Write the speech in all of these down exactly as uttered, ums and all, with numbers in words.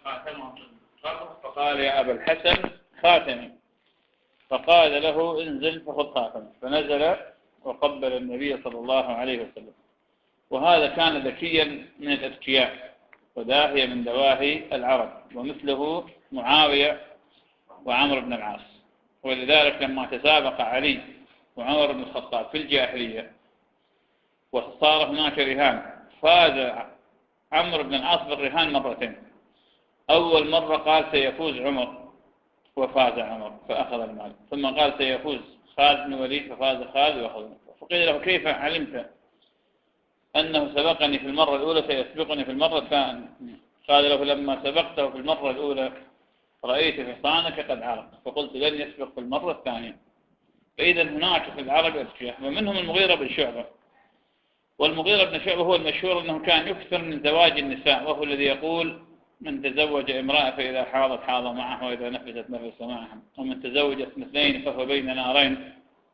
خاتمه في القبر فقال يا أبا الحسن خاتمي، فقال له انزل فخذ خاتمه، فنزل وقبل النبي صلى الله عليه وسلم. وهذا كان ذكيا من الأذكياء وداهية من دواهي العرب، ومثله معاوية وعمر بن العاص. ولذلك لما تسابق علي وعمر بن الخطاب في الجاهلية وصار هناك رهان، فاز عمرو بن العاص بالرهان مرتين. أول مرة قال سيفوز عمر وفاز عمر فأخذ المال، ثم قال سيفوز خالد بن الوليد ففاز خالد وأخذ المال. فقيل له كيف علمت أنه سبقني في المرة الأولى سيسبقني في المرة الثانية؟ قال له لما سبقته في المرة الأولى رأيت حصانك قد عرق فقلت لن يسبق في المرة الثانية. فإذا هناك في العرب أذكياء، ومنهم المغيرة بن شعبة. والمغيرة بن شعبة هو المشهور أنه كان يكثر من زواج النساء، وهو الذي يقول من تزوج امرأة فإذا حاضت حاض معها وإذا نفست نفس معها، ومن تزوج اثنتين فهو بين نارين،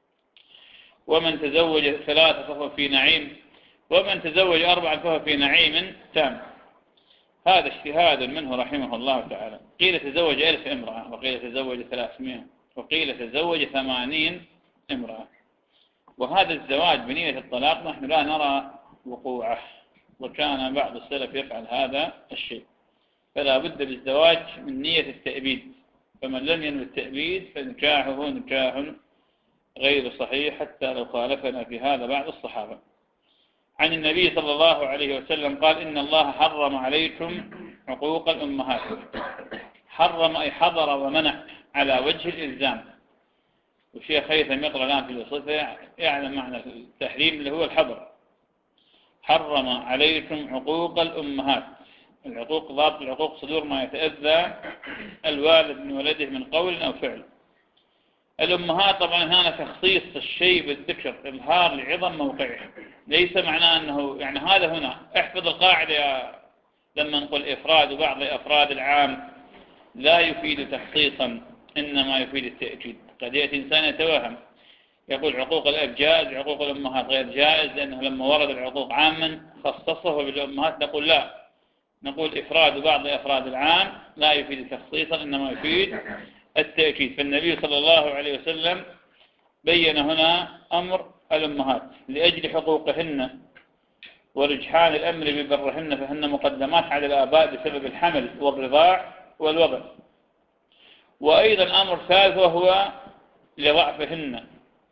ومن تزوج ثلاثة فهو في نعيم، ومن تزوج أربعة فهو في نعيم تام. هذا اجتهاد منه رحمه الله تعالى. قيل تزوج ألف امرأة، وقيل تزوج ثلاثمائة، وقيل تزوج ثمانين امرأة. وهذا الزواج بنية الطلاق نحن لا نرى وقوعه، وكان بعض السلف يفعل هذا الشيء. فلا بد بالزواج من نية التأبيد، فمن لم ينوي التأبيد فنكاحه نكاح غير صحيح حتى لو خالفنا في هذا بعض الصحابة. عن النبي صلى الله عليه وسلم قال إن الله حرم عليكم عقوق الأمهات. حرم أي حضر ومنع على وجه الإلزام. والشيخ هيثم يقرأ الآن في الصفة يعلم معنى التحريم اللي هو الحظر. حرم عليكم عقوق الأمهات. العقوق ضابط العقوق صدور ما يتأذى الوالد من ولده من قول أو فعل. الأمهات طبعا هنا تخصيص الشيء بالذكر إظهار لعظم موقعه، ليس معناه أنه يعني هذا هنا احفظ القاعدة لما نقول إفراد بعض أفراد العام لا يفيد تخصيصا إنما يفيد التأكيد. قد يأتي إنسان يتوهم يقول عقوق الأب جائز عقوق الأمهات غير جائز، لأنه لما ورد العقوق عاما خصصه بالأمهات. نقول لا، نقول إفراد بعض أفراد العام لا يفيد تخصيصا إنما يفيد التأكيد. فالنبي صلى الله عليه وسلم بين هنا أمر الأمهات لأجل حقوقهن ورجحان الأمر ببرهن، فهن مقدمات على الآباء بسبب الحمل والرضاع والوضع. وأيضا أمر ثالث وهو لضعفهن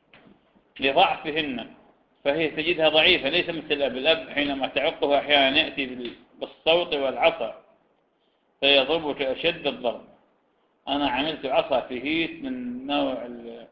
لضعفهن فهي تجدها ضعيفة، ليس مثل الأب. الأب حينما تعقه أحيانا يأتي بالصوت والعصا فيضربك أشد الضرب. أنا عملت عصا في هيت من نوع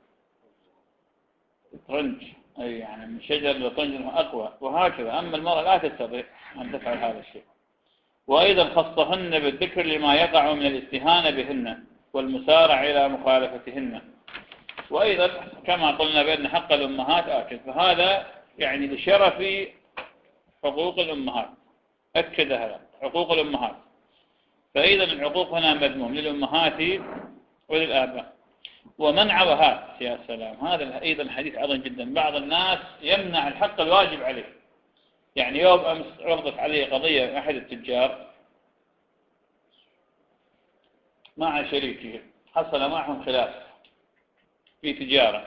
الطرنج، أي يعني من شجر الطرنج أقوى، وهكذا. أما المرأة لا تستطيع أن تفعل هذا الشيء. وأيضا خصهن بالذكر لما يقع من الاستهانة بهن والمسارع إلى مخالفتهن. وأيضا كما قلنا بأن حق الأمهات آكد، فهذا يعني لشرف حقوق الأمهات أكد هذا حقوق الأمهات. فإذا العقوق هنا مذموم للأمهات وللآباء. ومنع وهات يا سلام، هذا أيضا حديث عظيم جدا. بعض الناس يمنع الحق الواجب عليه. يعني يوم أمس عرضت عليه قضية أحد التجار مع شريكه، حصل معهم خلاف في تجارة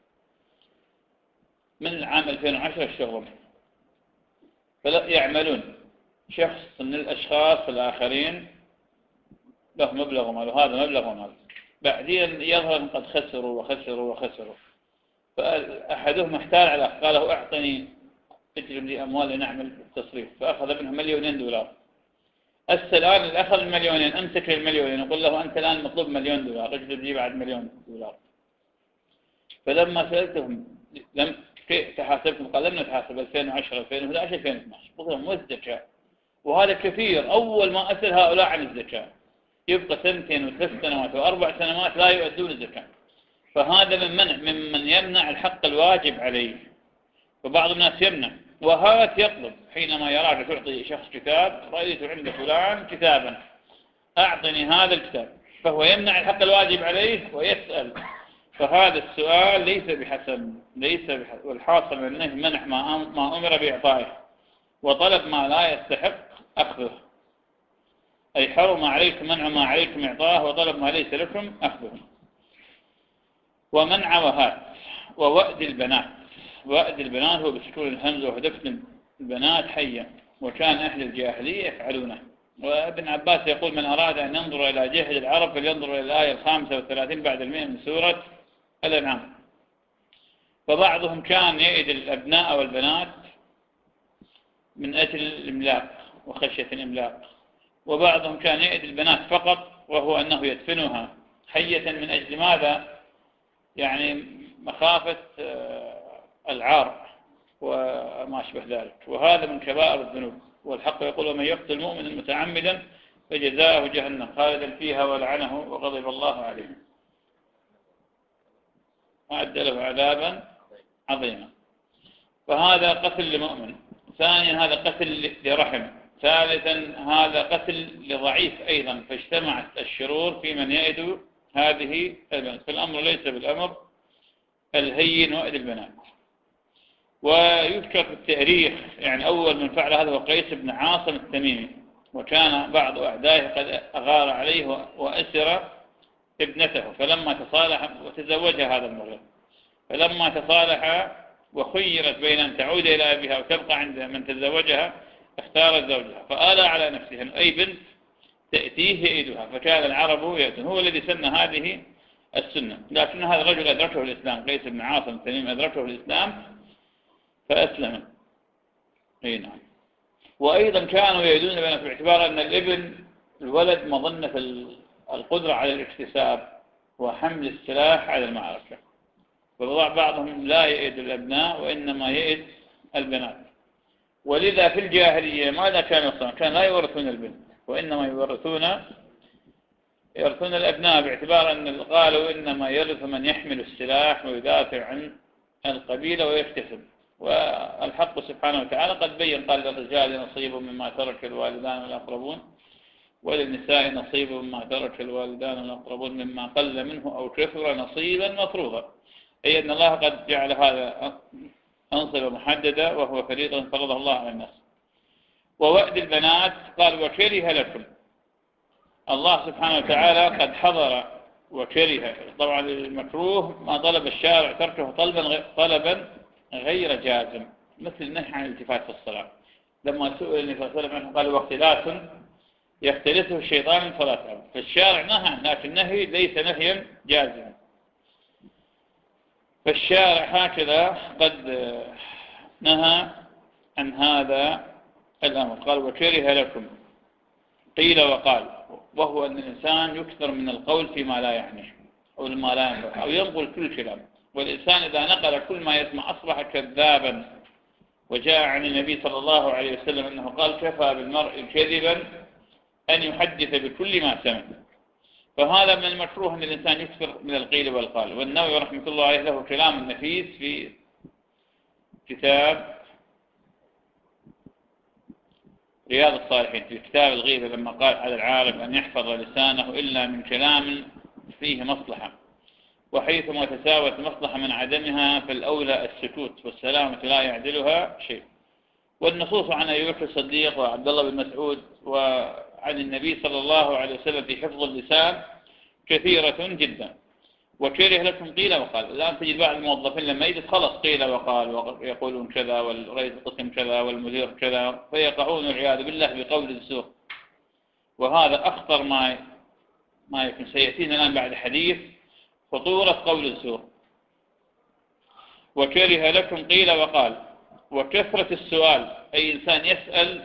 من العام ألفين وعشرة الشغل، فلا يعملون شخص من الأشخاص الآخرين له مبلغ مال وهذا مبلغ مال، بعدين يظهر أن قد خسروا وخسروا وخسروا. فأحدهم احتال على قال له أعطني اجلب لي أموال لنعمل التصريف، فأخذ منه مليونين دولار. الآن الأخذ المليونين أمسك المليونين يقول له أنت الآن مطلوب مليون دولار، اجلب لي بعد مليون دولار. فلما سألتهم لم كيف تحاسبكم؟ قال لم نتحاسب ألفين وعشرة ألفين وأحد عشر ألفين واثني عشر. قلت لهم والزكاة، وهذا كثير. أول ما أسأل هؤلاء عن الزكاة يبقى سنتين وثلاث سنوات وأربع سنوات لا يؤدون الزكاة. فهذا من منع ممن يمنع الحق الواجب عليه. فبعض الناس يمنع وهات يطلب حينما يراك تعطي شخص كتاب، رأيت عند فلان كتابا أعطني هذا الكتاب، فهو يمنع الحق الواجب عليه ويسأل. فهذا السؤال ليس بحسن ليس بحسن والحاصل منه منع ما ما أمر بإعطائه وطلب ما لا يستحق أخذه. أي حرم عليكم منع ما عليكم إعطاه وطلب ما ليس لكم أخذه. ومنع وهات ووأد البنات. وأد البنات هو بسكون الهمزة ودفن البنات حيا، وكان أهل الجاهلية يفعلونه. وابن عباس يقول من أراد أن ينظر إلى جهل العرب فلينظر إلى الآية الخامسة والثلاثين بعد المئة من سورة الأنعام. فبعضهم كان يئد الأبناء والبنات من أجل الإملاق وخشية الإملاق، وبعضهم كان يئد البنات فقط وهو أنه يدفنها حية من أجل ماذا؟ يعني مخافة العار وما أشبه ذلك، وهذا من كبائر الذنوب. والحق يقول ومن يقتل مؤمنا متعمدا فجزاؤه جهنم خالدا فيها ولعنه وغضب الله عليه وأعد له عذابا عظيما. فهذا قتل لمؤمن. ثانيا هذا قتل لرحم. ثالثا هذا قتل لضعيف أيضا، فاجتمعت الشرور في من يئد هذه البنات. فالأمر ليس بالأمر الهين وإد البنات. ويذكر في التاريخ يعني أول من فعل هذا هو قيس بن عاصم التميمي، وكان بعض أعدائه قد أغار عليه وأسر ابنته، فلما تصالح وتزوجها هذا المرة، فلما تصالح وخيرت بين أن تعود إلى أبيها أو تبقى عند من تزوجها اختارت زوجها، فآلى على نفسها أي بنت تأتيه يئدها، فكان العرب يأتون. هو الذي سن هذه السنة، لكن هذا الرجل أدركه الإسلام، قيس بن عاصم التميم أدركه الإسلام فأسلم. أي نعم. وأيضا كانوا يئدون البنات باعتبار أن الابن الولد مظنة القدرة على الاكتساب وحمل السلاح على المعركة، وبعضهم لا يئد الأبناء وإنما يئد البنات. ولذا في الجاهلية ماذا كانوا يصنعون؟ كان لا يورثون البنت وإنما يورثون يورثون الأبناء، باعتبار أن قالوا إنما يرث من يحمل السلاح ويدافع عن القبيلة ويكتسب. والحق سبحانه وتعالى قد بين قال للرجال نصيب مما ترك الوالدان والأقربون وللنساء نصيب مما ترك الوالدان والأقربون مما قل منه أو كثر نصيبا مفروضا، أي أن الله قد جعل هذا أنصبة محددة وهو فريضة فرضه الله على الناس. ووأد البنات قال وكره لكم. الله سبحانه وتعالى قد حضر وكره. طبعا المكروه ما طلب الشارع تركه طلبا طلبا غير جازم، مثل النهي عن الالتفات في الصلاة. لما سئل النبي صلى الله عليه وسلم عنه قال واختلاس يختلسه الشيطان من صلاة العبد، فالشارع نهى، لكن النهي ليس نهيا جازما. فالشارع هكذا قد نهى عن هذا الأمر. قال وكره لكم قيل وقال، وهو أن الإنسان يكثر من القول فيما لا يعنيه أو ما لا ينبغي أو ينقل كل كلام، والإنسان إذا نقل كل ما يسمع أصبح كذابا. وجاء عن النبي صلى الله عليه وسلم أنه قال كفى بالمرء كذبا أن يحدث بكل ما سمع. فهذا من المكروه أن الإنسان يكثر من القيل والقال. والنووي رحمة الله عليه له كلام نفيس في كتاب رياض الصالحين في كتاب الغيبة لما قال على العالم أن يحفظ لسانه إلا من كلام فيه مصلحة، وحيثما تساوت مصلحة من عدمها فالأولى السكوت والسلامة لا يعدلها شيء. والنصوص عن أبي بكر الصديق وعبد الله بن مسعود وعن النبي صلى الله عليه وسلم في حفظ اللسان كثيرة جدا. وكره لكم قيل وقال. الآن تجد بعض الموظفين لما يجد خلص قيل وقال ويقولون كذا والرئيس القسم كذا والمدير كذا، فيقعون العياذ بالله بقول الزور، وهذا أخطر ما ما يكون. سيأتينا الآن بعد حديث خطورة قول الزور. وكره لكم قيل وقال وكثرة السؤال، أي إنسان يسأل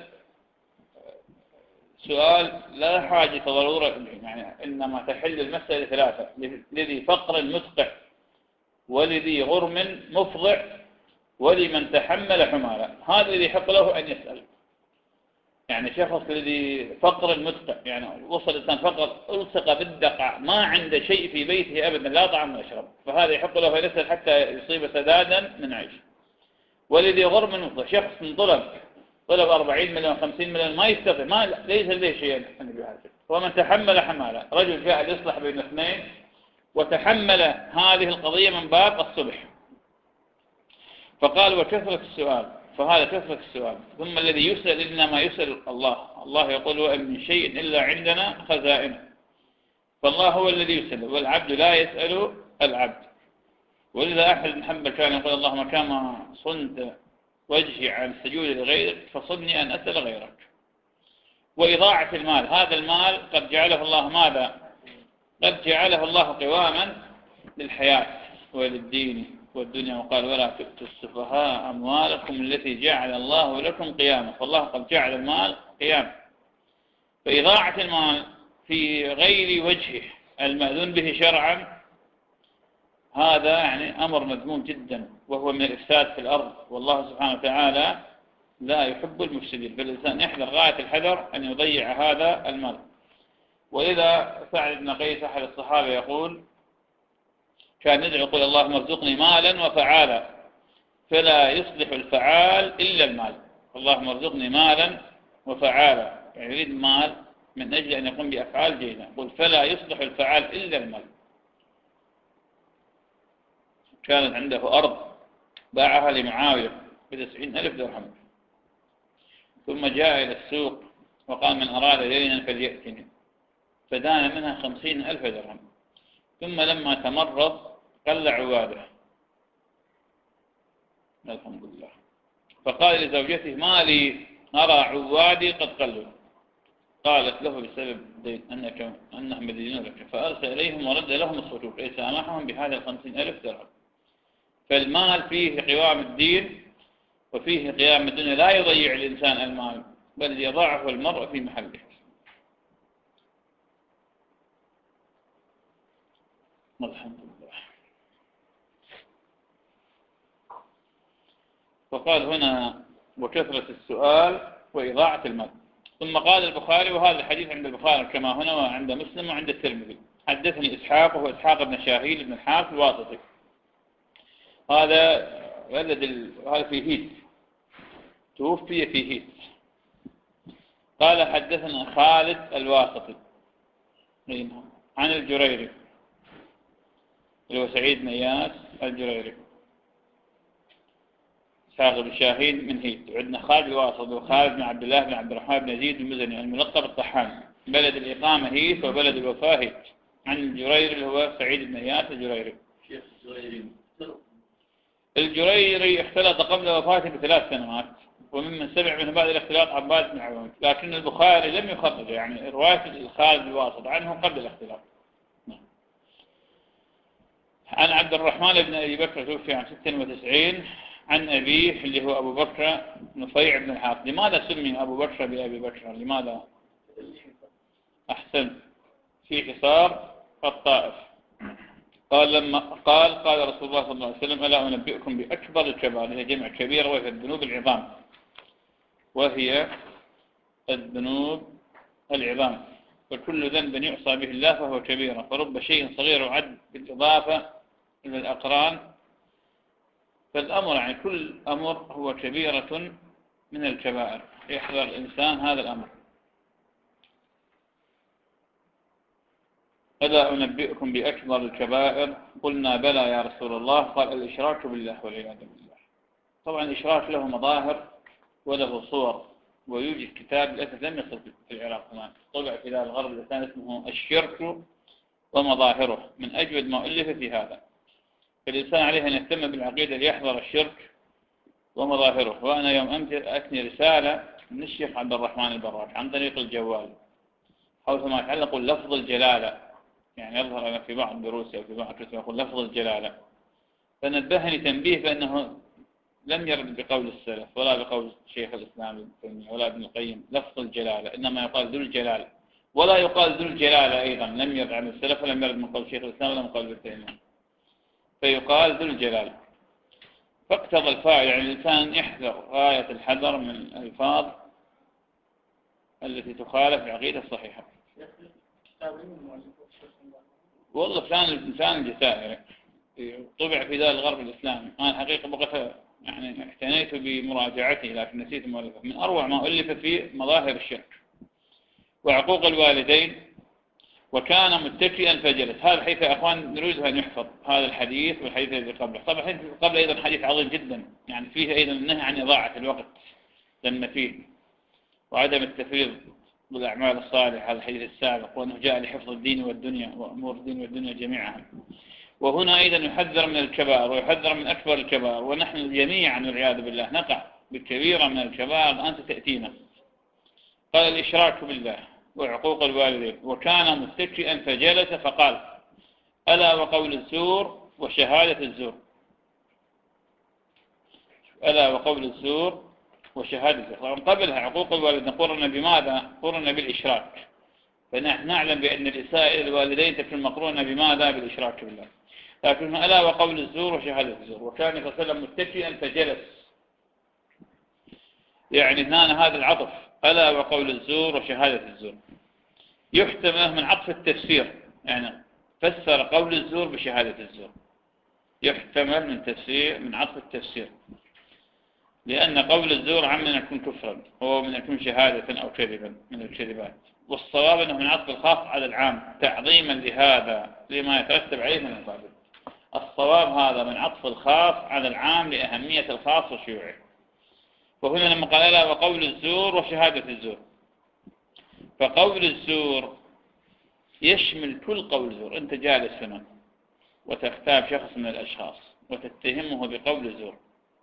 سؤال لا حاجة ضرورة، يعني إنما تحل المسألة ثلاثة: لذي فقر مدقع ولذي غرم مفضع ولمن تحمل حمالا. هذا الذي يحق له أن يسأل. يعني شخص الذي فقر مدقع، يعني وصل الإنسان فقر ألصق بالدقع، ما عنده شيء في بيته أبدا لا طعام ولا شراب، فهذا يحق له أن يسأل حتى يصيب سدادا من عيش. ولذي غرم مفضع، شخص من طلب طلب أربعين مليون خمسين مليون ما يستطيع، ما ليس لديه شيء أن يحاسب. ومن تحمل حمالا، رجل جاء يصلح بين اثنين وتحمل هذه القضية من باب الصلح. فقال وكثرة السؤال، فهذا كثرة السؤال. ثم الذي يسأل إنما يسأل الله. الله يقول وإن من شيء إلا عندنا خزائنه، فالله هو الذي يسأل والعبد لا يسأل العبد. ولذا أحد بن حنبل كان يقول اللهم كما صنت وجهي عن السجود لغيرك فصني أن أسأل غيرك. وإضاعة المال، هذا المال قد جعله الله ماذا؟ قد جعله الله قواما للحياة وللدين والدنيا، وقال ولا تؤتوا السفهاء أموالكم التي جعل الله لكم قياما، فالله قد جعل المال قياما. فإضاعة المال في غير وجهه المأذون به شرعا هذا يعني أمر مذموم جدا، وهو من الإفساد في الأرض، والله سبحانه وتعالى لا يحب المفسدين، فالإنسان يحذر غاية الحذر أن يضيع هذا المال. وإذا سعد بن قيس أحد الصحابة يقول كان يدعو يقول اللهم ارزقني مالا وفعالا فلا يصلح الفعال إلا المال. اللهم ارزقني مالا وفعالا، يعني يريد مال من أجل أن يقوم بأفعال جيدة، يقول فلا يصلح الفعال إلا المال. كانت عنده أرض باعها لمعاوية بتسعين ألف درهم، ثم جاء إلى السوق وقال من أراد دينا فليأتني، فدان منها خمسين ألف درهم. ثم لما تمرض قل عواده، الحمد لله، فقال لزوجته ما لي أرى عوادي قد قلوا، قالت له بسبب دين أنك أنهم مدينون لك، فأرسل إليهم ورد لهم الصكوك أي سامحهم بهذا الخمسين ألف درهم. فالمال فيه قوام الدين وفيه قيام الدنيا، لا يضيع الإنسان المال بل يضعه المرء في محله. الحمد لله. فقال هنا وكثرة السؤال وإضاعة المال. ثم قال البخاري، وهذا الحديث عند البخاري كما هنا وعند مسلم وعند الترمذي، حدثني إسحاق وهو إسحاق بن شاهيل بن الحارث الواسطي، هذا ولد ال... هذا في هيت، توفي في هيت. قال حدثنا خالد الواسطي عن الجريري اللي هو سعيد بن إياس الجريري، إسحاق بن شاهين من هيت. وعندنا خالد الواسطي وخالد بن عبد الله بن عبد الرحمن بن يزيد المزني الملقب الطحان، بلد الإقامة هيت وبلد الوفاة هيت. عن الجريري اللي هو سعيد بن إياس الجريري. الجريري اختلط قبل وفاته بثلاث سنوات، وممن سمع منه بعد الاختلاط عباد بن عوان، لكن البخاري لم يخرج يعني رواية خالد الواسط عنه قبل الاختلاط. عن عبد الرحمن بن أبي بكر توفي عن ستة وتسعين، عن أبيه اللي هو أبو بكر نفيع بن الحارث. لماذا سمي أبو بكر بأبي بكر؟ لماذا؟ أحسن، في حصار الطائف. قال لما قال قال رسول الله صلى الله عليه وسلم ألا أنبئكم بأكبر الكبائر، هي جمع كبيرة وهي الذنوب العظام، وهي الذنوب العظام، فكل ذنب يعصى به الله فهو كبيرة، فرب شيء صغير يعد بالإضافة إلى الأقران، فالأمر يعني كل أمر هو كبيرة من الكبائر، يحذر الإنسان هذا الأمر. ألا أنبئكم بأكبر الكبائر؟ قلنا بلى يا رسول الله، قال الإشراك بالله والعياذ بالله. طبعا الإشراك له مظاهر وله صور، ويوجد كتاب للأسف لم يصل في العراق كمان، طبع في ذا الغرب الإنسان اسمه الشرك ومظاهره، من أجود ما ألف في هذا. فالإنسان عليه أن يهتم بالعقيدة ليحذر الشرك ومظاهره. وأنا يوم أمس أتني رسالة من الشيخ عبد الرحمن البراك عن طريق الجوال حول ما يتعلق لفظ الجلالة، يعني يظهر أنا في بعض دروسي أو في بعض كتب يقول لفظ الجلالة، فنبهني تنبيه بأنه لم يرد بقول السلف ولا بقول شيخ الإسلام ابن تيمية ولا ابن القيم لفظ الجلالة، إنما يقال ذو الجلال، ولا يقال ذو الجلالة أيضا، لم يرد عن السلف ولم يرد من قول شيخ الإسلام ولا من قول ابن تيمية، فيقال ذو الجلال. فاقتضى الفاعل يعني الإنسان يحذر غاية الحذر من الألفاظ التي تخالف العقيدة الصحيحة. والله فلان فلان الجزائري طبع في ذا الغرب الإسلامي، أنا الحقيقة بقيت يعني اعتنيت بمراجعته لكن نسيت مؤلفه، من أروع ما ألف في مظاهر الشرك وعقوق الوالدين وكان متكئا فجلس. هذا الحديث يا أخوان نريد أن يحفظ، هذا الحديث والحديث الذي قبله. طبعا الحديث الذي قبله أيضا حديث عظيم جدا، يعني فيه أيضا النهي عن إضاعة الوقت لما فيه، وعدم التفريط بالأعمال الصالحة. هذا الحديث السابق، وأنه جاء لحفظ الدين والدنيا وأمور الدين والدنيا جميعا. وهنا أيضا يحذر من الكبائر ويحذر من أكبر الكبائر، ونحن جميعا والعياذ بالله نقع بكبيرة من الكبائر أنت تأتينا. قال الإشراك بالله وعقوق الوالدين، وكان متكئا فجلس فقال ألا وقول الزور وشهادة الزور. ألا وقول الزور وشهادة الزور. طبعا قبلها عقوق الوالدين قرن بماذا؟ قرن بالإشراك، فنحن نعلم بأن الإساءة إلى الوالدين تكون مقرونة بماذا؟ بالإشراك بالله. لكن ألا وقول الزور وشهادة الزور. وكان صلى الله عليه وسلم متكئا فجلس، يعني هنا هذا العطف ألا وقول الزور وشهادة الزور يحتمل من عطف التفسير، يعني فسر قول الزور بشهادة الزور، يحتمل من تفسير من عطف التفسير، لأن قول الزور عم من يكون كفرا هو من يكون شهادة أو كذبا من الكذبات، والصواب أنه من عطف الخاص على العام تعظيما لهذا لما يترتب عليه من الضابط. الصواب هذا من عطف الخاص على العام لأهمية الخاص وشيوعه. وهنا لما قال لا وقول الزور وشهادة الزور، فقول الزور يشمل كل قول زور. أنت جالس هنا وتغتاب شخص من الأشخاص وتتهمه بقول الزور،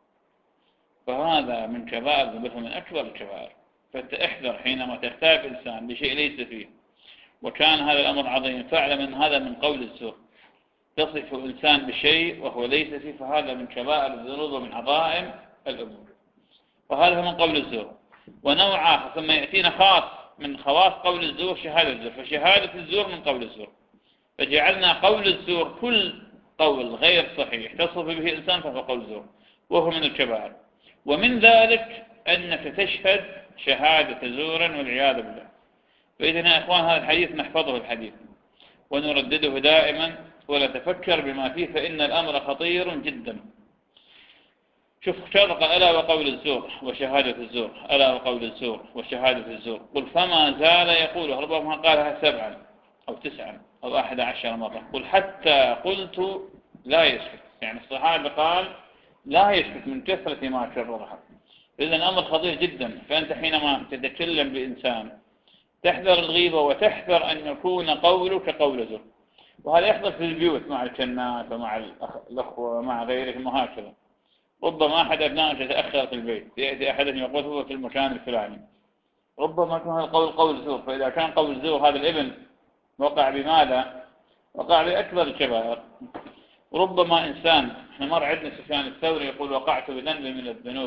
فهذا من كبائر ذنوب، من أكبر الكبائر. فاحذر حينما تغتاب إنسان بشيء ليس فيه وكان هذا الأمر عظيم، فاعلم أن هذا من قول الزور. تصف إنسان بشيء وهو ليس فيه، فهذا من كبائر الذنوب ومن عظائم الأمور، وهذا من قول الزور. ونوع آخر ثم يأتينا خاص من خواص قول الزور شهادة الزور، فشهادة الزور من قول الزور، فجعلنا قول الزور كل قول غير صحيح تصف به إنسان فهو قول الزور، وهو من الكبائر. ومن ذلك أنك تشهد شهادة زور والعياذ بالله. فإذا يا إخوان هذا الحديث نحفظه الحديث ونردده دائما ونتفكر بما فيه، فإن الأمر خطير جدا. شوف شرق ألا وقول الزور وشهادة الزور، ألا وقول الزور وشهادة الزور، قل فما زال يقوله، ربما قالها سبعا أو تسعا أو أحد عشر مرة. قل حتى قلت لا يسكت، يعني الصحابي قال لا يسكت من كثرة ما كررها. إذن الأمر خطير جدا. فأنت حينما تتكلم بإنسان تحذر الغيبة وتحذر أن يكون قولك قول زور. وهذا يحصل في البيوت مع الكنات ومع الأخوة ومع غيرهم وهكذا. ربما أحد أبنائك يتأخر في البيت، يأتي أحدهم يقول هو في المكان الفلاني، ربما يكون هذا القول قول زور. فإذا كان قول زور هذا الابن وقع بماذا؟ وقع بأكبر الكبائر. ربما إنسان، احنا مر عندنا سفيان الثوري يقول وقعت بذنب من الذنوب،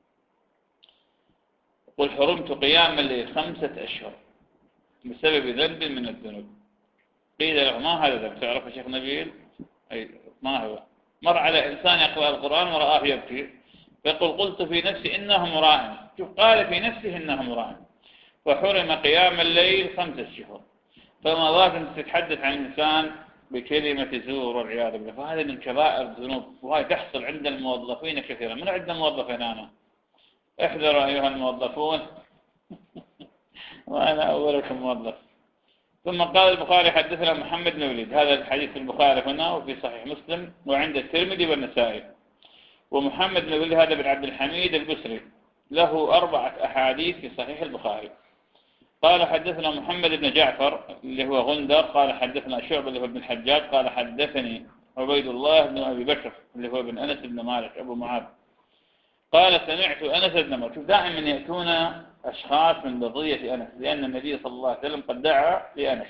قل حرمت قيام الليل خمسة أشهر بسبب ذنب من الذنوب. قيل له ما هذا ذنب؟ تعرف يا شيخ نبيل؟ أي ما هو؟ مر على إنسان يقرأ القرآن ورآه يبكي، فيقول قلت في نفسي إنه مراء. شوف قال في نفسه إنه مراء، وحرم قيام الليل خمسة شهور. فما ظاهر أن تتحدث عن إنسان بكلمة زور والعياذ بالله، فهذا من كبائر الذنوب، وهي تحصل عند الموظفين كثيرا. من عندنا موظفين أنا، احذروا أيها الموظفون وأنا أولكم موظف. ثم قال البخاري حدثنا محمد بن وليد، هذا الحديث في البخاري هنا وفي صحيح مسلم وعند الترمذي والنسائي. ومحمد بن وليد هذا بن عبد الحميد البصري له أربعة أحاديث في صحيح البخاري. قال حدثنا محمد بن جعفر اللي هو غندر، قال حدثنا شعبة اللي هو ابن الحجاج، قال حدثني عبيد الله بن أبي بكر اللي هو ابن أنس بن مالك أبو معاذ، قال سمعت أنس بن مالك. شوف دائما يأتون أشخاص من بقية أنس، لأن النبي صلى الله عليه وسلم قد دعا لأنس.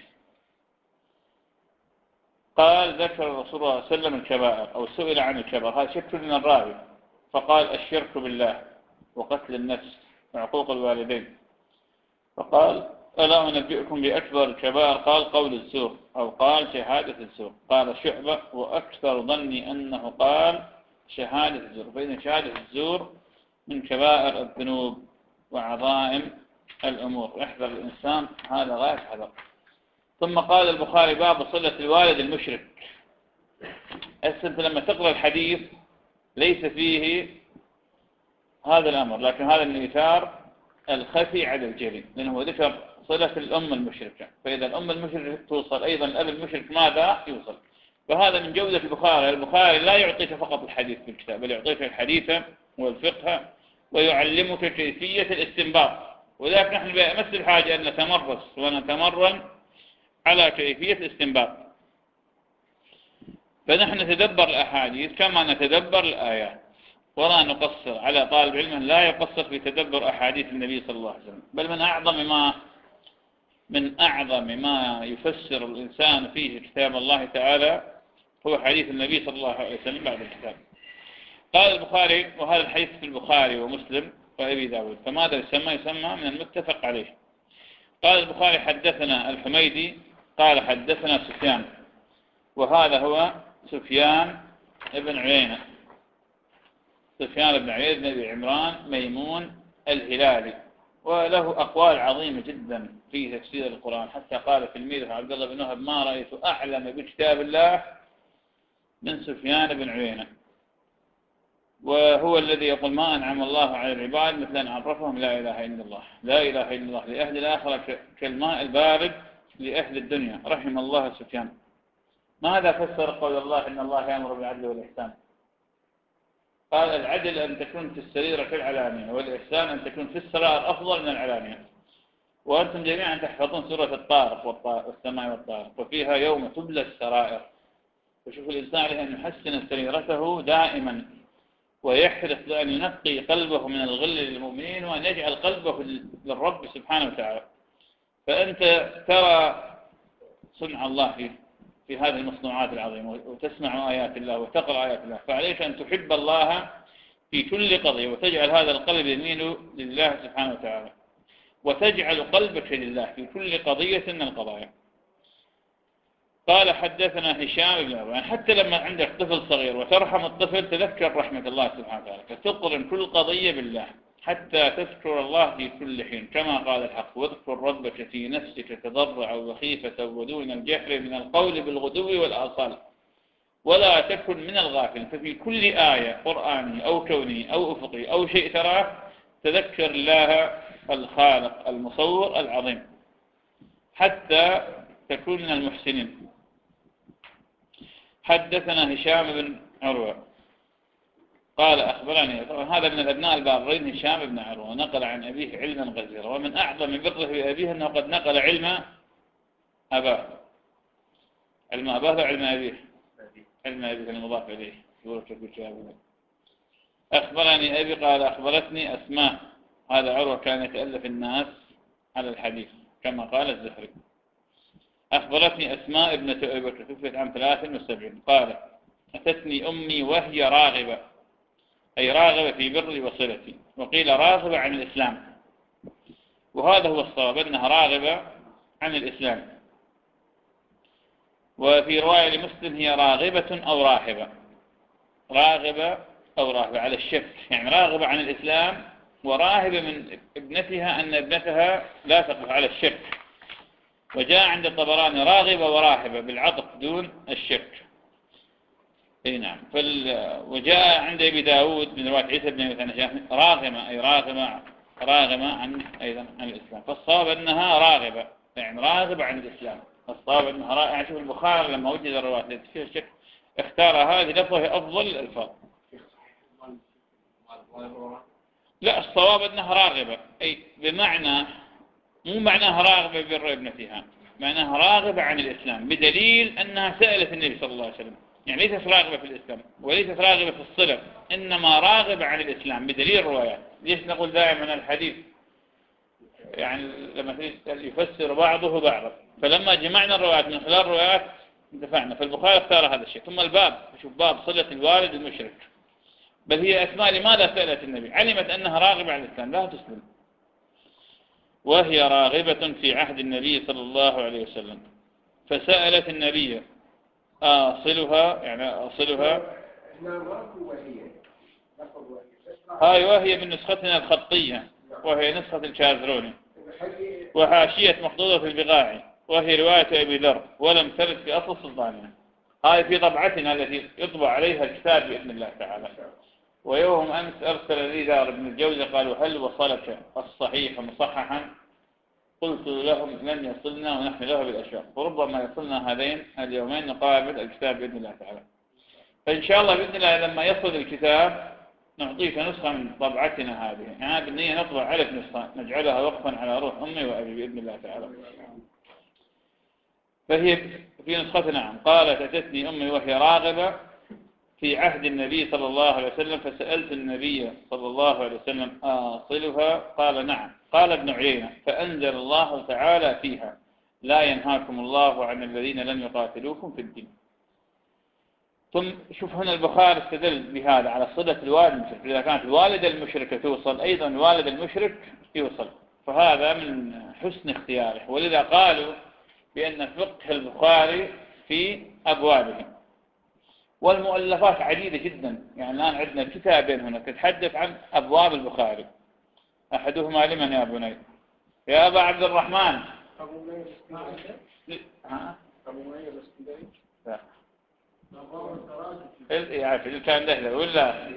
قال ذكر الرسول صلى الله عليه وسلم الكبائر أو سئل عن الكبائر، هذا شك من الراوي، فقال الشرك بالله وقتل النفس وعقوق الوالدين. فقال ألا أنبئكم بأكبر الكبائر؟ قال قول الزور أو قال شهادة الزور. قال شعبة وأكثر ظني أنه قال شهادة الزور. فإن شهادة الزور من كبائر الذنوب وعظائم الأمور، احذر الإنسان هذا غاية حذر. ثم قال البخاري باب صلة الوالد المشرك. أنت لما تقرأ الحديث ليس فيه هذا الأمر، لكن هذا من إثار الخفي على الجلي، لأنه ذكر صلة الأم المشركة، فإذا الأم المشركة توصل أيضا الأب المشرك ماذا يوصل. فهذا من جودة البخاري. البخاري لا يعطيك فقط الحديث في الكتاب، بل يعطيك الحديث والفقه ويعلمك كيفية الاستنباط. وذلك نحن بأمس الحاجة أن نتمرس ونتمرن على كيفية الاستنباط. فنحن نتدبر الأحاديث كما نتدبر الآيات، ولا نقصر على طالب علم لا يقصر في تدبر أحاديث النبي صلى الله عليه وسلم. بل من أعظم ما من أعظم ما يفسر الإنسان فيه كتاب الله تعالى هو حديث النبي صلى الله عليه وسلم بعد الكتاب. قال البخاري، وهذا الحديث في البخاري ومسلم وأبي داود، فماذا يسمى؟ يسمى من المتفق عليه. قال البخاري حدثنا الحميدي قال حدثنا سفيان، وهذا هو سفيان ابن عيينة، سفيان بن عيينة بن أبي عمران ميمون الهلالي، وله أقوال عظيمة جدا في تفسير القرآن، حتى قال تلميذه عبد الله بن وهب ما رأيت أعلم بكتاب الله من سفيان بن عيينة، وهو الذي يقول ما أنعم الله على العباد مثل أن عرفهم لا إله إلا الله. لا إله إلا الله لأهل الآخرة كالماء البارد لأهل الدنيا، رحم الله سفيان. ماذا فسر قول الله إن الله يأمر بالعدل والإحسان؟ قال العدل أن تكون في السريرة كالعلانية، والإحسان أن تكون في السرائر أفضل من العلانية. وأنتم جميعا تحفظون سورة الطارق والسماء والطارق، وفيها يوم تبلى السرائر. وشوف الإنسان عليه أن يحسن سريرته دائما، ويحرص أن ينقي قلبه من الغل للمؤمنين، وأن يجعل قلبه للرب سبحانه وتعالى. فأنت ترى صنع الله فيه في هذه المصنوعات العظيمة، وتسمع آيات الله وتقرأ آيات الله، فعليك أن تحب الله في كل قضية، وتجعل هذا القلب يميل لله سبحانه وتعالى، وتجعل قلبك لله في كل قضية من القضايا. قال حدثنا هشام بن عروة، حتى لما عندك طفل صغير وترحم الطفل تذكر رحمة الله سبحانه وتعالى، فتقرن كل قضية بالله حتى تذكر الله في كل حين، كما قال الحق واذكر ربك في نفسك تضرعا وخيفة ودون الجهر من القول بالغدو والآصال ولا تكن من الغافل. ففي كل آية قرآني أو كوني أو أفقي أو شيء تراه تذكر الله الخالق المصور العظيم حتى تكون من المحسنين. حدثنا هشام بن عروة قال أخبرني، طبعا هذا من الأبناء البارين هشام بن عروة، نقل عن أبيه علما غزيرا، ومن أعظم بره بأبيه أنه قد نقل علم أباه. علم أباه وعلم أبيه، علم أبيه المضاف إليه. أخبرني أبي قال أخبرتني أسماء، هذا عروة كان يتألف الناس على الحديث كما قال الزهري. أخبرتني أسماء ابنة أبي بكر توفيت عام ثلاث وسبعين قالت أتتني أمي وهي راغبة، أي راغبة في بري وصلتي، وقيل راغبة عن الإسلام، وهذا هو الصواب أنها راغبة عن الإسلام. وفي رواية لمسلم هي راغبة أو راهبة، راغبة أو راهبة على الشك، يعني راغبة عن الإسلام وراهبة من ابنتها أن ابنتها لا تقف على الشك. وجاء عند الطبراني راغبة وراهبة بالعطف دون الشك. اي نعم. وجاء عند ابي داود من روايه عيسى بن ابي راغمه، اي راغمه راغمه عن ايضا عن الاسلام. فالصواب انها راغبه، يعني راغبه عن الاسلام. الصواب انها راغبه. يعني شوف البخاري لما وجد الروايات التي فيها الشك اختار هذه لفظه هي افضل الالفاظ. لا، الصواب انها راغبه، اي بمعنى مو معناها راغبه ببر ابنتها، معناها راغبه عن الاسلام، بدليل انها سالت النبي صلى الله عليه وسلم. يعني ليست راغبة في الإسلام وليست راغبة في الصلة، إنما راغبة عن الإسلام بدليل الروايات. ليش نقول دائما الحديث يعني لما يفسر بعضه بعضا، فلما جمعنا الروايات من خلال الروايات انتفعنا. فالبخاري اختار هذا الشيء. ثم الباب، شوف باب صلة الوالد المشرك، بل هي أسماء لماذا سألت النبي؟ علمت أنها راغبة عن الإسلام لا تسلم، وهي راغبة في عهد النبي صلى الله عليه وسلم، فسألت النبي أصلها، يعني أصلها. هاي وهي من نسختنا الخطية، وهي نسخة الشاذروني، وحاشية مخطوطة البقاعي، وهي رواية أبي ذر، ولم ترد في أصل سلطانها. هاي في طبعتنا التي يطبع عليها الكتاب بإذن الله تعالى. ويوم أمس أرسل لي دار ابن الجوزي قالوا هل وصلك الصحيح مصححا؟ قلت لهم لن يصلنا ونحن له بالأشواق، وربما يصلنا هذين اليومين نقابل الكتاب بإذن الله تعالى. فإن شاء الله بإذن الله لما يصل الكتاب نعطيك نسخة من طبعتنا هذه، يعني بالنية نطبع ألف نسخة نجعلها وقفا على روح أمي وأبي بإذن الله تعالى. فهي في نسختنا نعم. قالت أتتني أمي وهي راغبة في عهد النبي صلى الله عليه وسلم فسألت النبي صلى الله عليه وسلم آصلها؟ قال نعم. قال ابن عيينة فأنزل الله تعالى فيها لا ينهاكم الله عن الذين لم يقاتلوكم في الدين. ثم شوف هنا البخاري استدل بهذا على صلة الوالد المشرك، إذا كانت الوالدة المشركة توصل أيضا الوالد المشرك يوصل، فهذا من حسن اختياره. ولذا قالوا بأن فقه البخاري في أبوابه، والمؤلفات عديدة جدا. يعني الآن عندنا كتابين هنا تتحدث عن أبواب البخاري، أحدهما لمن يا بني؟ يا أبا عبد الرحمن. أبو منير الاسكندري. ها؟ أبو منير الاسكندري. لا. يعرف اللي كان له ولا؟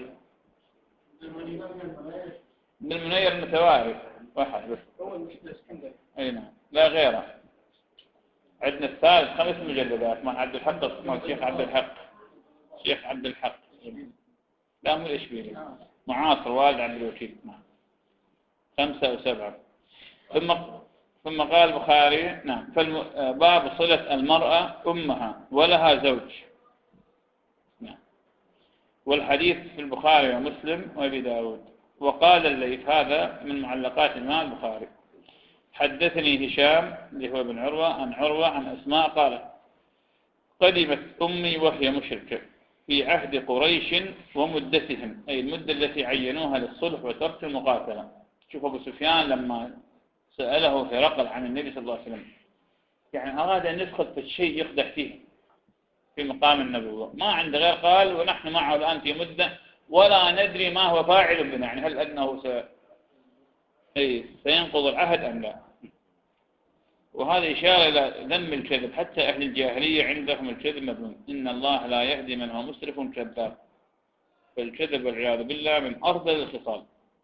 من المنير المتوارث واحد بس. هو الاسكندري. أي نعم. لا غيره. عندنا الثالث خمس مجلدات مع عبد الحق، مع الشيخ عبد الحق. الشيخ عبد الحق. لا مو الإشبيلي. معاصر والد عبد الوكيل. خمسة أو سبعة. ثم ثم قال البخاري نعم باب صلة المرأة أمها ولها زوج. نعم. والحديث في البخاري ومسلم وابي داود. وقال الليث هذا من معلقات الإمام البخاري حدثني هشام اللي هو ابن عروة عن عروة عن أسماء قالت قدمت أمي وهي مشركة في عهد قريش ومدتهم، أي المدة التي عينوها للصلح وترك المقاتلة. شوف أبو سفيان لما سأله هرقل عن النبي صلى الله عليه وسلم يعني أراد أن يدخل في الشيء يقدح فيه في مقام النبوة، ما عنده غير قال ونحن معه الآن في مدة ولا ندري ما هو فاعل بنا، يعني هل أنه س... أي سينقض العهد أم لا. وهذا إشارة إلى ذم الكذب، حتى أهل الجاهلية عندهم الكذب مذموم، إن الله لا يهدي من هو مسرف كذاب، فالكذب والعياذ بالله من أفضل الخصال.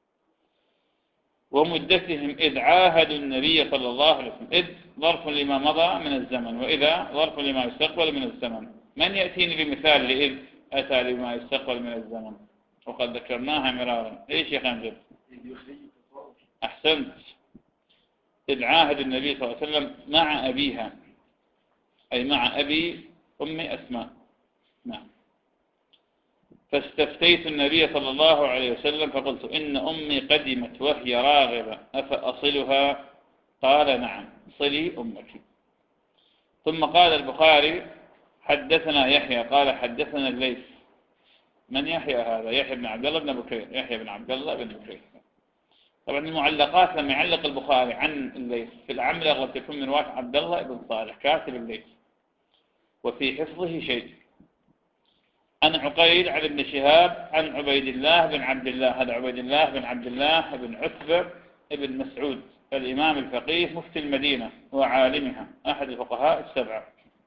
ومدتهم إذ عاهدوا النبي صلى الله عليه وسلم، إذ ظرف لما مضى من الزمن، وإذا ظرف لما يستقبل من الزمن. من يأتيني بمثال لإذ أتى لما يستقبل من الزمن؟ وقد ذكرناها مرارا. إيش يا خنزب؟ أحسنت. إذ عاهد النبي صلى الله عليه وسلم مع أبيها، أي مع أبي أم أسماء. نعم. فاستفتيت النبي صلى الله عليه وسلم فقلت إن أمي قدمت وهي راغبة أفأصلها؟ قال نعم صلي أمك. ثم قال البخاري حدثنا يحيى قال حدثنا الليث. من يحيى هذا؟ يحيى بن عبد الله بن بكير، يحيى بن عبد الله بن بكير. طبعا المعلقات لما يعلق البخاري عن الليث في العمل أغلب تكون من رواية عبد الله بن صالح كاتب الليث، وفي حفظه شيء. عن عقيل عن ابن شهاب عن عبيد الله بن عبد الله، هذا عبيد الله بن عبد الله بن عتبة بن مسعود الإمام الفقيه مفتي المدينة وعالمها أحد الفقهاء السبعة.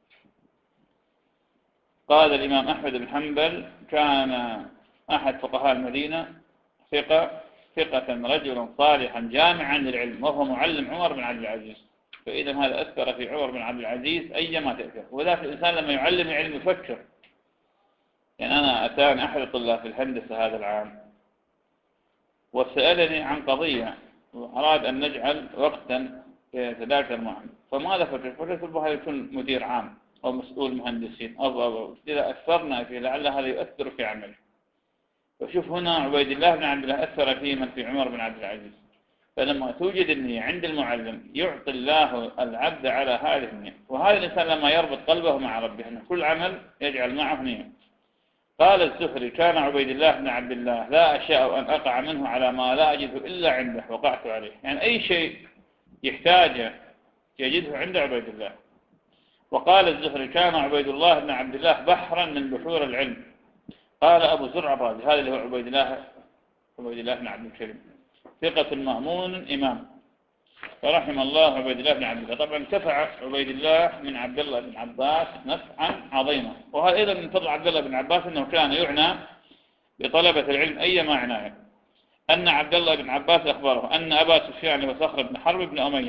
قال الإمام أحمد بن حنبل كان أحد فقهاء المدينة ثقة ثقة رجلا صالحا جامعا للعلم، وهو معلم عمر بن عبد العزيز. فإذا هذا أثر في عمر بن عبد العزيز أيما تأثر. وذلك الإنسان لما يعلم العلم يفكر. يعني أنا أتاني أحد الطلاب في الهندسة هذا العام وسألني عن قضية وأراد أن نجعل وقتا يتذاكر معه، فماذا فكر؟ فكرت البخاري يكون مدير عام أو مسؤول مهندسين أو أو إذا أثرنا فيه لعل هذا يؤثر في عمله. وشوف هنا عبيد الله بن عبد الله أثر فيه من في عمر بن عبد العزيز. فلما توجد النية عند المعلم يعطي الله العبد على هذه النية. وهذا الإنسان لما يربط قلبه مع ربه أن كل عمل يجعل معه نية. قال الزهري كان عبيد الله بن عبد الله لا أشاء أن أقع منه على ما لا أجده إلا عنده وقعت عليه. يعني أي شيء يحتاجه يجده عند عبيد الله. وقال الزهري كان عبيد الله بن عبد الله بحرا من بحور العلم. قال أبو زرع الرازي هذا اللي هو عبيد الله عبيد الله بن عبد الكريم ثقة مأمون إمام، فرحم الله عبيد الله بن عبد الله. طبعا انتفع عبيد الله من عبد الله بن عباس نفعا عظيما. وهذا أيضا من فضل عبد الله بن عباس أنه كان يعنى بطلبة العلم أيما عناية. أن عبد الله بن عباس أخبره أن أبا سفيان وصخر بن حرب بن أمية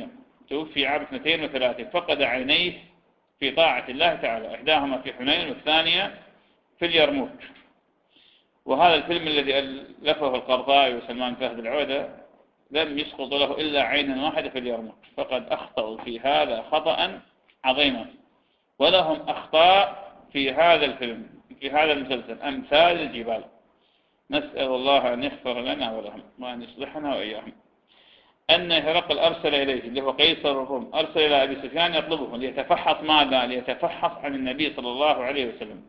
توفي عام اثنتين وثلاثين، فقد عينيه في طاعة الله تعالى، إحداهما في حنين والثانية في اليرموك. وهذا الفيلم الذي ألفه القرضاوي وسلمان فهد العودة لم يسقط له إلا عينا واحدة في اليرموك، فقد أخطأوا في هذا خطأ عظيما، ولهم أخطاء في هذا الفيلم في هذا المسلسل أمثال الجبال. نسأل الله أن يغفر لنا ولهم وأن يصلحنا وإياهم. أن هرقل أرسل إليه اللي هو قيصر الروم، أرسل إلى أبي سفيان يطلبه ليتفحص ماذا؟ ليتفحص عن النبي صلى الله عليه وسلم.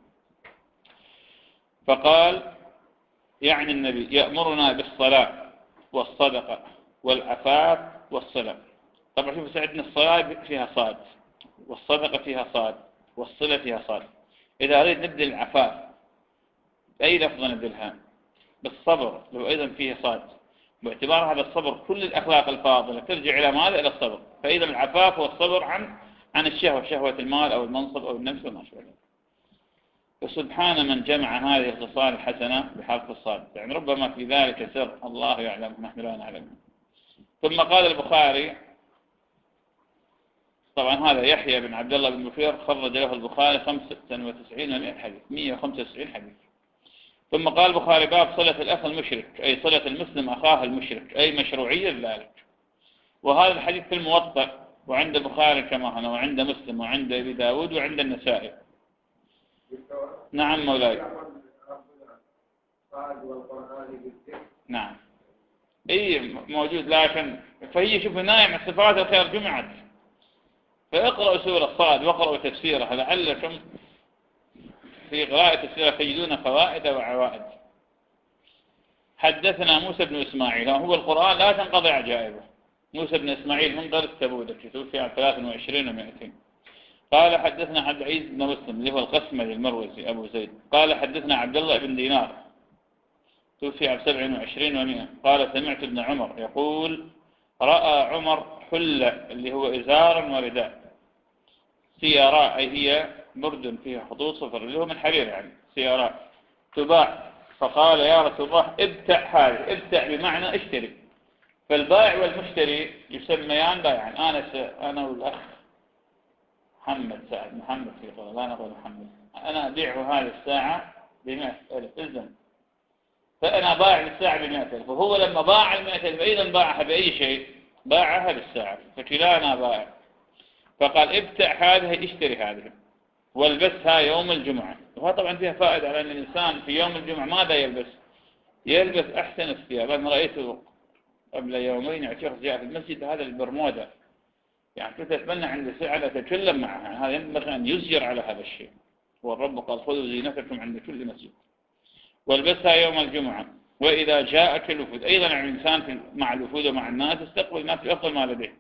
فقال يعني النبي يأمرنا بالصلاة والصدقة والعفاف والصلة. طبعا شوف سعدنا، الصلاة فيها صاد، والصدقة فيها صاد، والصلة فيها صاد. إذا أريد نبدل العفاف أي لفظ نبدلها؟ بالصبر، لو أيضا فيه صاد، باعتبار هذا الصبر كل الأخلاق الفاضلة ترجع إلى ماذا؟ إلى الصبر. فإذا العفاف والصبر عن عن الشهوة، شهوة المال أو المنصب أو النفس وما شابه. وسبحان من جمع هذه الخصال الحسنة بحرف الصاد، يعني ربما في ذلك سر الله يعلم نحن لا نعلم. ثم قال البخاري، طبعا هذا يحيى بن عبد الله بن بكير خرج له البخاري خمسة وتسعين ومئة حديث، مئة وخمسة وتسعين حديث. ثم قال البخاري باب صلة الأخ المشرك، أي صلة المسلم أخاه المشرك، أي مشروعية ذلك. وهذا الحديث في الموطأ وعند البخاري كما هنا، وعند مسلم وعند أبي داود وعند النسائي. نعم مولاي. نعم اي موجود، لكن فهي شوف نايم صفات الخير جمعت، فاقرأوا سورة صاد واقرأوا تفسيرها لعلكم في قراءة تفسيرها تجدون فوائد وعوائد. حدثنا موسى بن إسماعيل، هو القرآن لا تنقضي عجائبه. موسى بن إسماعيل من قرية تبوذك توفي عام ثلاث وعشرين ومئتين. قال حدثنا عبد العزيز بن مسلم اللي هو القسملي المروزي أبو زيد. قال حدثنا عبد الله بن دينار توفي عام سبع وعشرين ومئة. قال سمعت ابن عمر يقول رأى عمر حلة اللي هو إزارا ورداء، سياراء أي هي برد فيها خطوط صفر اللي هو من حرير يعني سياراء تباع، فقال يا رسول الله ابتع هذه. ابتع بمعنى اشتري، فالبائع والمشتري يسميان بائعا. أنا أنا والأخ محمد سعد محمد في طول لا نقول محمد، أنا أبيعه هذه الساعة بمئة ألف إذن، فأنا باع الساعة بمئة ألف، وهو لما باع المئة ألف أيضا باعها بأي شيء؟ باعها بالساعة، فكلانا باع. فقال ابتع هذه اشتري هذه والبسها يوم الجمعة. وهذا طبعا فيها فائدة على أن الإنسان في يوم الجمعة ماذا يلبس؟ يلبس أحسن الثياب. أنا رأيته قبل يومين اعتقد جاء في المسجد هذا البرمودا، يعني كنت أتمنى عند ساعة أتكلم معها، هذا ينبغي أن يزجر على هذا الشيء. والرب قال خذوا زينتكم عند كل مسجد والبسها يوم الجمعة. وإذا جاءك الوفود أيضا الإنسان مع الوفود ومع الناس استقبل الناس بأفضل ما لديه.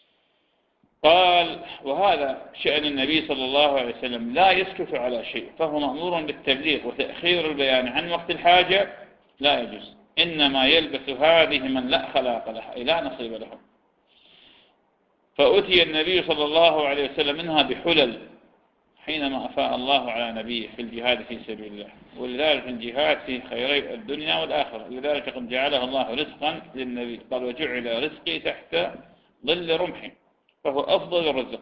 قال وهذا شأن النبي صلى الله عليه وسلم، لا يسكت على شيء، فهو مأمور بالتبليغ، وتأخير البيان عن وقت الحاجة لا يجوز. إنما يلبس هذه من لا خلاق له أي لا نصيب له. فأتي النبي صلى الله عليه وسلم منها بحلل حينما أفاء الله على نبيه في الجهاد في سبيل الله، ولذلك الجهاد في خيري الدنيا والآخرة، لذلك قد جعله الله رزقا للنبي. قال وجعل رزقي تحت ظل رمحي، فهو أفضل الرزق.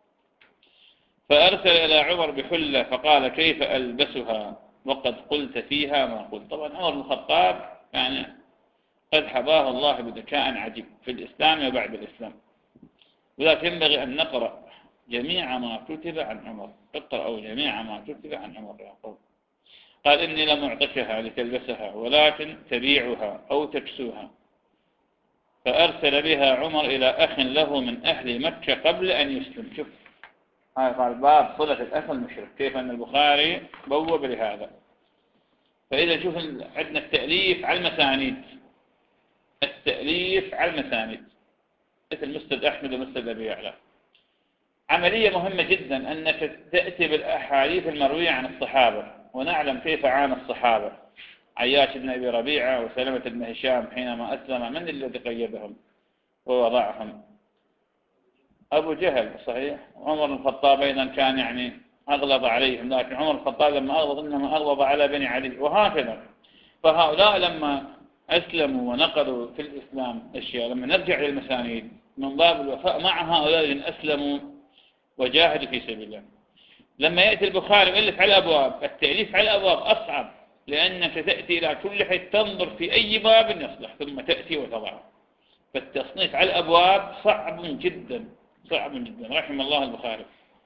فأرسل إلى عمر بحلة فقال كيف ألبسها وقد قلت فيها ما قلت. طبعا عمر بن الخطاب يعني قد حباه الله بذكاء عجيب في الإسلام وبعد الإسلام، ولكن ينبغي أن نقرأ جميع ما كتب عن عمر. اقرأوا جميع ما كتب عن عمر يقول قال إني لم أعطكها لتلبسها ولكن تبيعها أو تكسوها. فأرسل بها عمر إلى أخ له من أهل مكة قبل أن يسلم. شوف هذا قال باب صلة الأخ المشرك، كيف أن البخاري بوب لهذا. فإذا شوف عندنا التأليف على المسانيد، التأليف على المسانيد مثل مسند أحمد ومسند أبي يعلى. عملية مهمة جدا أنك تأتي بالأحاديث المروية عن الصحابة، ونعلم كيف عانى الصحابة. عياش بن أبي ربيعة وسلمة بن هشام حينما أسلم من الذي قيدهم ووضعهم؟ أبو جهل صحيح. عمر بن الخطاب أيضا كان يعني أغلظ عليهم، لكن عمر بن الخطاب لما أغلظ إنما أغلظ على بني علي، وهكذا. فهؤلاء لما أسلموا ونقلوا في الإسلام أشياء، لما نرجع للمسانيد من باب الوفاء مع هؤلاء الذين أسلموا وجاهدوا في سبيل الله. لما يأتي البخاري يؤلف على الأبواب، التأليف على الأبواب أصعب، لأنك تأتي إلى كل حيث تنظر في أي باب يصلح ثم تأتي وتضعه. فالتصنيف على الأبواب صعب جدا صعب جدا، رحم الله البخاري.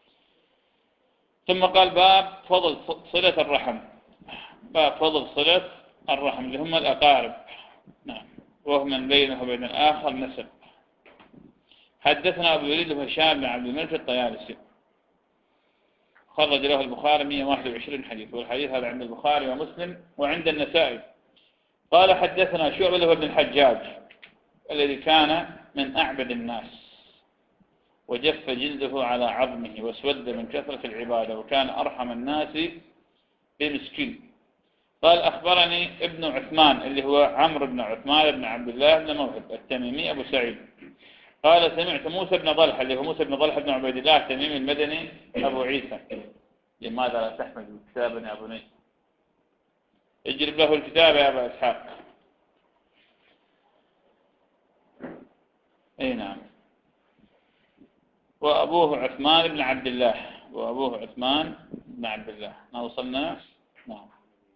ثم قال باب فضل صلة الرحم، باب فضل صلة الرحم اللي هم الأقارب، نعم، وهم من بينه وبين الآخر نسب. حدثنا أبو الوليد هشام بن عبد الملك الطيالسي، خرج له البخاري مئة وواحد وعشرين حديث، والحديث هذا عند البخاري ومسلم وعند النسائي. قال حدثنا شعبة له بن الحجاج الذي كان من أعبد الناس، وجف جلده على عظمه واسود من كثرة العبادة، وكان أرحم الناس بمسكين. قال أخبرني ابن عثمان اللي هو عمرو بن عثمان بن عبد الله بن موهب التميمي أبو سعيد، قال سمعت موسى بن طلحة اللي هو موسى بن طلحة بن عبيد الله التميمي المدني أبو عيسى. لماذا لا تحمل كتابا يا بني؟ اجرب له الكتاب يا أبا إسحاق. اي نعم. وأبوه عثمان بن عبد الله، وأبوه عثمان بن عبد الله. ما وصلنا؟ نعم.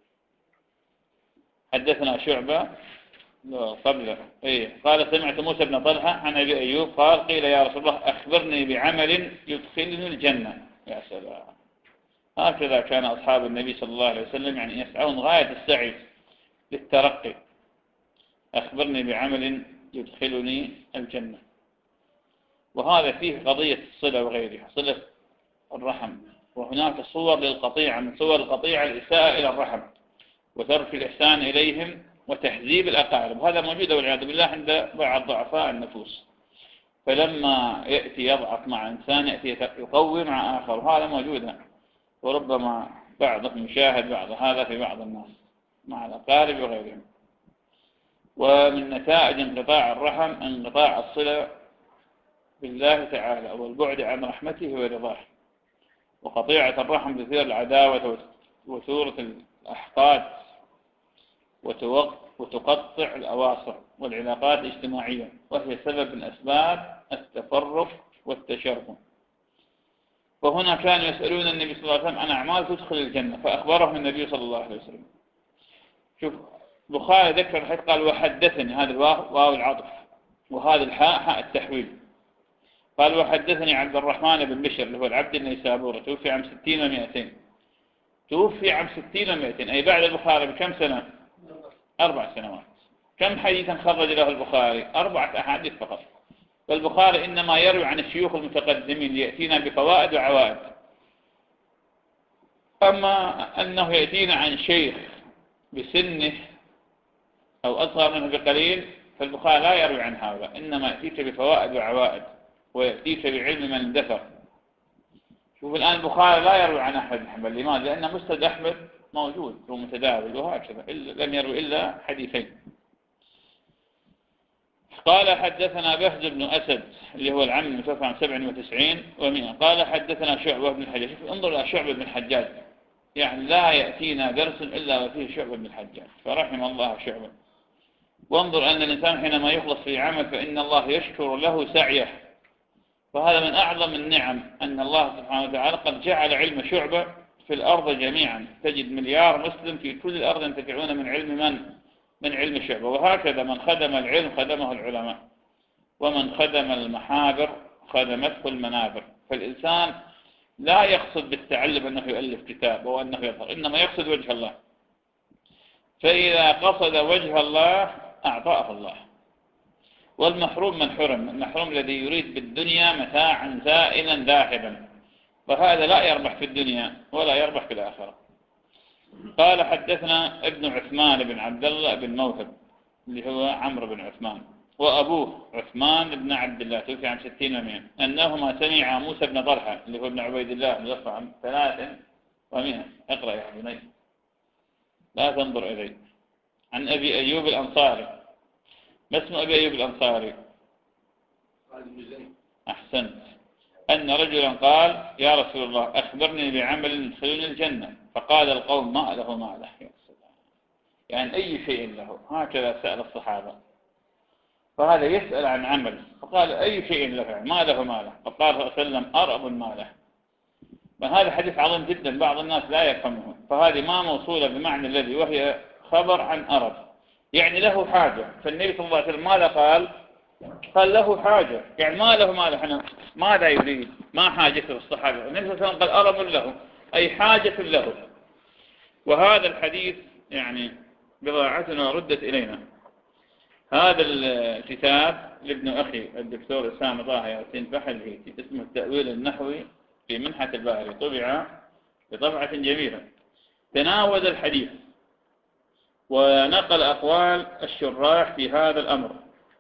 حدثنا شعبة قبله إيه قال سمعت موسى بن طلحة عن أبي أيوب قال قيل يا رسول الله أخبرني بعمل يدخلني الجنة. يا سلام، هكذا كان أصحاب النبي صلى الله عليه وسلم، يعني يسعون غاية السعي للترقي. أخبرني بعمل يدخلني الجنة. وهذا فيه قضية الصلة وغيرها، صلة الرحم. وهناك صور للقطيعة، من صور القطيعة الإساءة إلى الرحم وترك الإحسان إليهم وتحذيب الأقارب. هذا موجود والعياذ بالله عند بعض ضعفاء النفوس، فلما يأتي يضعف مع إنسان يأتي يقوي مع آخر، وهذا موجود، وربما بعضهم يشاهد بعض هذا في بعض الناس مع الأقارب وغيرهم. ومن نتائج انقطاع الرحم انقطاع الصلة بالله تعالى والبعد عن رحمته ورضاه. وقطيعة الرحم تثير العداوة وثورة الأحقاد وتقطع الأواصر والعلاقات الاجتماعية، وهي سبب من أسباب التفرق والتشرذم. وهنا كانوا يسألون النبي صلى الله عليه وسلم عن أعمال تدخل الجنة، فأخبرهم النبي صلى الله عليه وسلم. شوف بخاري ذكر الحديث قال وحدثني، هذا الواو واو العطف، وهذا الحاء حاء التحويل. قال وحدثني عبد الرحمن بن بشر اللي هو العبد النيسابوري، توفي عام ستين ومائتين، توفي عام ستين ومائتين، أي بعد البخاري بكم سنة؟ أربع سنوات. كم حديثا خرج له البخاري؟ أربعة أحاديث فقط. والبخاري إنما يروي عن الشيوخ المتقدمين ليأتينا بفوائد وعوائد. أما أنه يأتينا عن شيخ بسنه أو أصغر منه بقليل، فالبخاري لا يروي عن هذا، إنما يأتيك بفوائد وعوائد ويأتيك بعلم من اندثر. شوف الآن البخاري لا يروي عن أحمد بن حنبل، لماذا؟ لأن مسند أحمد موجود ومتداول، وهكذا لم يروي إلا حديثين. قال حدثنا بهز بن أسد اللي هو العم المتوفى عن سبع وتسعين ومئة. قال حدثنا شعبة بن الحجاج. انظر إلى شعبة بن الحجاج، يعني لا يأتينا درس إلا وفيه شعبة بن الحجاج، فرحم الله شعبة. وانظر أن الإنسان حينما يخلص في عمل فإن الله يشكر له سعيه، فهذا من أعظم النعم أن الله سبحانه وتعالى قد جعل علم شعبة في الأرض جميعا. تجد مليار مسلم في كل الأرض ينتفعون من علم من؟ من علم شعبة. وهكذا من خدم العلم خدمه العلماء، ومن خدم المحابر خدمته المنابر. فالإنسان لا يقصد بالتعلم أنه يؤلف كتاب أو أنه يظهر، إنما يقصد وجه الله. فإذا قصد وجه الله أعطاه الله. والمحروم من حرم، المحروم الذي يريد بالدنيا متاعا زائلا ذاهبا، فهذا لا يربح في الدنيا ولا يربح في الآخرة. قال حدثنا ابن عثمان بن عبد الله بن موهب اللي هو عمرو بن عثمان، وأبوه عثمان بن عبد الله توفي عام ستين ومئة، أنهما سمع موسى بن طلحة اللي هو ابن عبيد الله توفي عام ثلاث ومئة. اقرأ يا بني لا تنظر إلي. عن أبي أيوب الأنصاري. ما اسم أبي أيوب الأنصاري؟ أحسنت. أن رجلا قال يا رسول الله أخبرني بعمل يدخلني الجنة، فقال القوم ما له ما له، يعني أي شيء له. هكذا سأل الصحابة. فهذا يسأل عن عمل، فقال أي شيء له، ما له ما له، فقال صلى الله عليه وسلم أرأب ما له. فهذا حديث عظيم جدا، بعض الناس لا يفهمه. فهذه ما موصولة بمعنى الذي، وهي خبر عن أرب، يعني له حاجة. فالنبي صلى الله عليه وسلم ماذا قال؟ قال له حاجة، يعني ما له ما له، ماذا يريد؟ ما حاجته الصحابة. النبي صلى الله عليه وسلم قال أرب له، أي حاجة له. وهذا الحديث يعني بضاعتنا ردت إلينا. هذا الكتاب لابن أخي الدكتور أسامة طه ياسين فحل الهيتي، اسمه التأويل النحوي في منحة الباري، طبع بطبعة جميلة، تناول الحديث ونقل أقوال الشراح في هذا الأمر،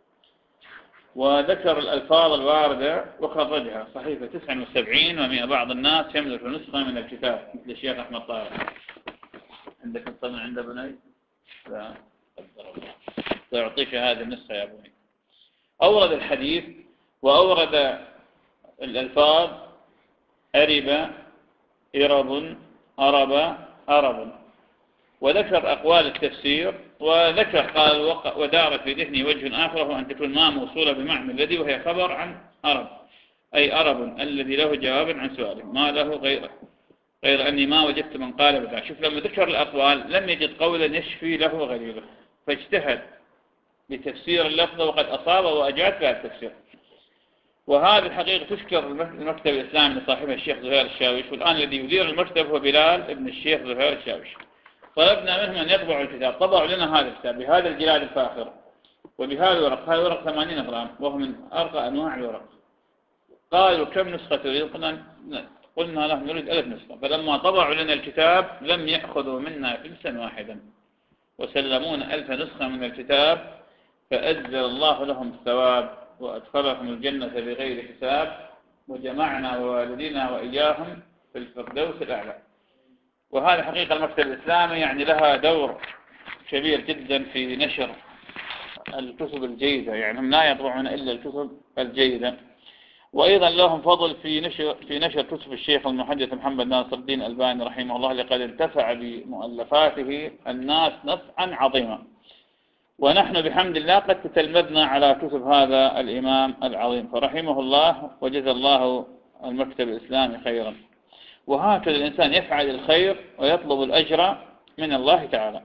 وذكر الألفاظ الواردة وخرجها. صحيفة تسعة وسبعين ومئة. بعض الناس يملك نسخة من الكتاب مثل الشيخ أحمد طارق. عندك نسخة من عند بني؟ لا، قدر الله، سأعطيك هذه النسخة يا بني. أورد الحديث وأورد الألفاظ: أرب، إرب، أرب، أرب، وذكر أقوال التفسير، وذكر قال ودار في ذهني وجه آخر، هو أن تكون ما موصولة بمعنى الذي، وهي خبر عن أرب، أي أرب الذي له جواب عن سؤاله، ما له غيره، غير أني ما وجدت من قال بذا. شوف لما ذكر الأقوال لم يجد قولا يشفي له غريبه، فاجتهد بتفسير اللفظ وقد أصاب وأجاد بها التفسير. وهذه الحقيقة تشكر المكتب الإسلامي لصاحبه الشيخ زهير الشاويش، والآن الذي يدير المكتب هو بلال ابن الشيخ زهير الشاويش. طلبنا منهم أن يطبعوا الكتاب، طبعوا لنا هذا الكتاب بهذا الجلاد الفاخر وبهذا الورق. هذا الورق ثمانين غرام وهو من أرقى أنواع الورق. قالوا كم نسخة تريد؟ قلنا قلنا لهم نريد ألف نسخة. فلما طبعوا لنا الكتاب لم يأخذوا منا فلسا واحدا، وسلمونا ألف نسخة من الكتاب، فأجزل الله لهم الثواب وأدخلهم الجنة بغير حساب، وجمعنا ووالدينا وإياهم في الفردوس الأعلى. وهذا حقيقة المكتب الإسلامي يعني لها دور كبير جدا في نشر الكتب الجيدة، يعني هم لا يطبعون إلا الكتب الجيدة. وأيضا لهم فضل في نشر في نشر كتب الشيخ المحدث محمد ناصر الدين الألباني رحمه الله، لقد انتفع بمؤلفاته الناس نفعا عظيما. ونحن بحمد الله قد تتلمذنا على كتب هذا الإمام العظيم، فرحمه الله وجزى الله المكتب الإسلامي خيرا. وهكذا الإنسان يفعل الخير ويطلب الأجر من الله تعالى.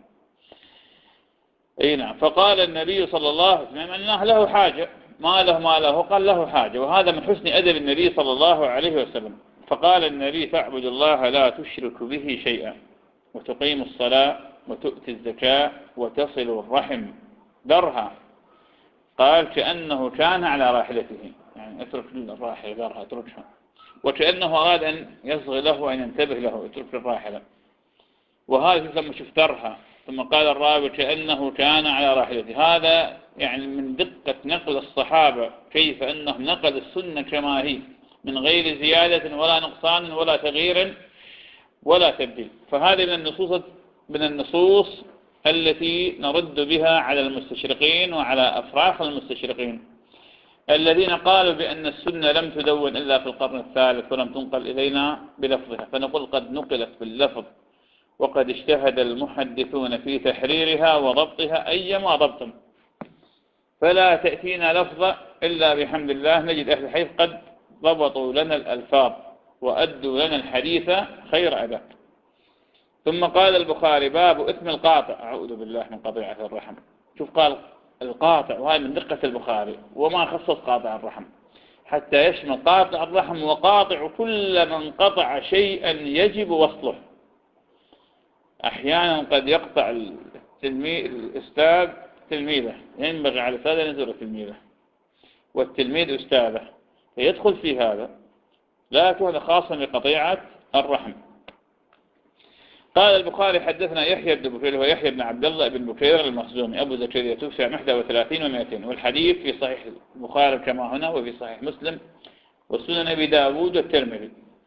أي نعم. فقال النبي صلى الله عليه وسلم أنه له حاجة، ما له ما له، قال له حاجة، وهذا من حسن أدب النبي صلى الله عليه وسلم. فقال النبي: فاعبد الله لا تشرك به شيئا، وتقيم الصلاة، وتؤتي الزكاة، وتصل الرحم، درها. قال كأنه كان على راحلته، يعني اترك الراحلة درها، اتركها. وكأنه أراد أن يصغي له، أن ينتبه له، اترك الراحلة. وهذا لما شفت درها، ثم قال الراوي كأنه كان على راحلته. هذا يعني من دقة نقل الصحابة، كيف أنهم نقل السنة كما هي من غير زيادة ولا نقصان ولا تغيير ولا تبديل. فهذه من النصوص من النصوص التي نرد بها على المستشرقين وعلى أفراخ المستشرقين الذين قالوا بأن السنة لم تدون إلا في القرن الثالث ولم تنقل إلينا بلفظها. فنقول قد نقلت باللفظ، وقد اجتهد المحدثون في تحريرها وضبطها أيما ضبط، فلا تأتينا لفظة إلا بحمد الله نجد أهل الحديث قد ضبطوا لنا الألفاظ وأدوا لنا الحديث خير أداء. ثم قال البخاري: باب إثم القاطع. أعوذ بالله من قطيعة الرحم. شوف قال القاطع، وهذا من دقة البخاري، وما خصص قاطع الرحم حتى يشمل قاطع الرحم وقاطع كل من قطع شيئا يجب وصله. أحيانا قد يقطع التلميذ الأستاذ تلميذه، ينبغي على الأستاذ أن يزور تلميذه، والتلميذ أستاذه، فيدخل في هذا، لا تكون خاصا بقطيعة الرحم. قال البخاري: حدثنا يحيى بن بكير، هو يحيى بن عبد الله بن بكير المخزومي أبو زكريا، توفي عام واحد وثلاثين ومئتين، والحديث في صحيح البخاري كما هنا، وفي صحيح مسلم وسنن أبي داود والترمذي.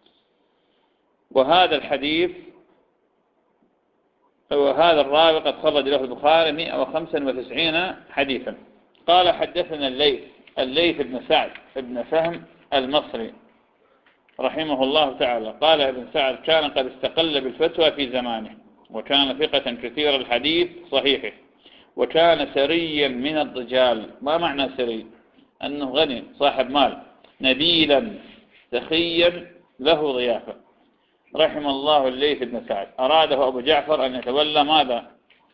وهذا الحديث وهذا الراوي قد خرج له البخاري مئة وخمسة وتسعين حديثا. قال: حدثنا الليث الليث بن سعد بن فهم المصري رحمه الله تعالى. قال ابن سعد: كان قد استقل بالفتوى في زمانه، وكان ثقة كثير الحديث صحيحه، وكان سريا من الرجال. ما معنى سري؟ أنه غني صاحب مال، نبيلا سخيا له ضيافة. رحم الله الليث بن سعد. أراده أبو جعفر أن يتولى ماذا؟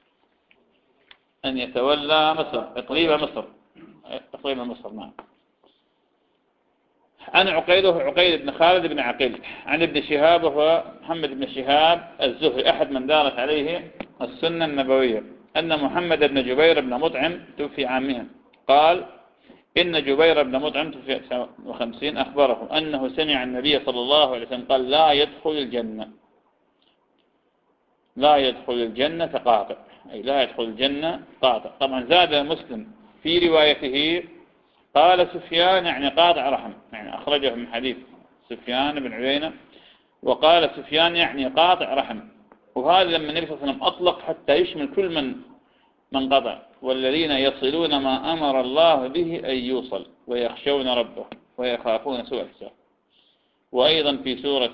أن يتولى مصر، إقليم مصر، إقليم مصر. نعم. عن عقيله عقيل بن خالد بن عقيل عن ابن شهاب، وهو محمد بن شهاب الزهري أحد من دارت عليه السنة النبوية، أن محمد بن جبير بن مطعم توفي عامها. قال إن جبير بن مطعم توفي تسعة وخمسين أخبره أنه سمع النبي صلى الله عليه وسلم قال لا يدخل الجنة، لا يدخل الجنة قاطع، أي لا يدخل الجنة قاطع. طبعا زاد مسلم في روايته قال سفيان يعني قاطع رحم، يعني أخرجه من حديث سفيان بن عيينة، وقال سفيان يعني قاطع رحم. وهذا لما النبي صلى الله عليه وسلم أطلق حتى يشمل كل من من قطع، والذين يصلون ما أمر الله به أن يوصل ويخشون ربه ويخافون سوء الحساب. وأيضا في سورة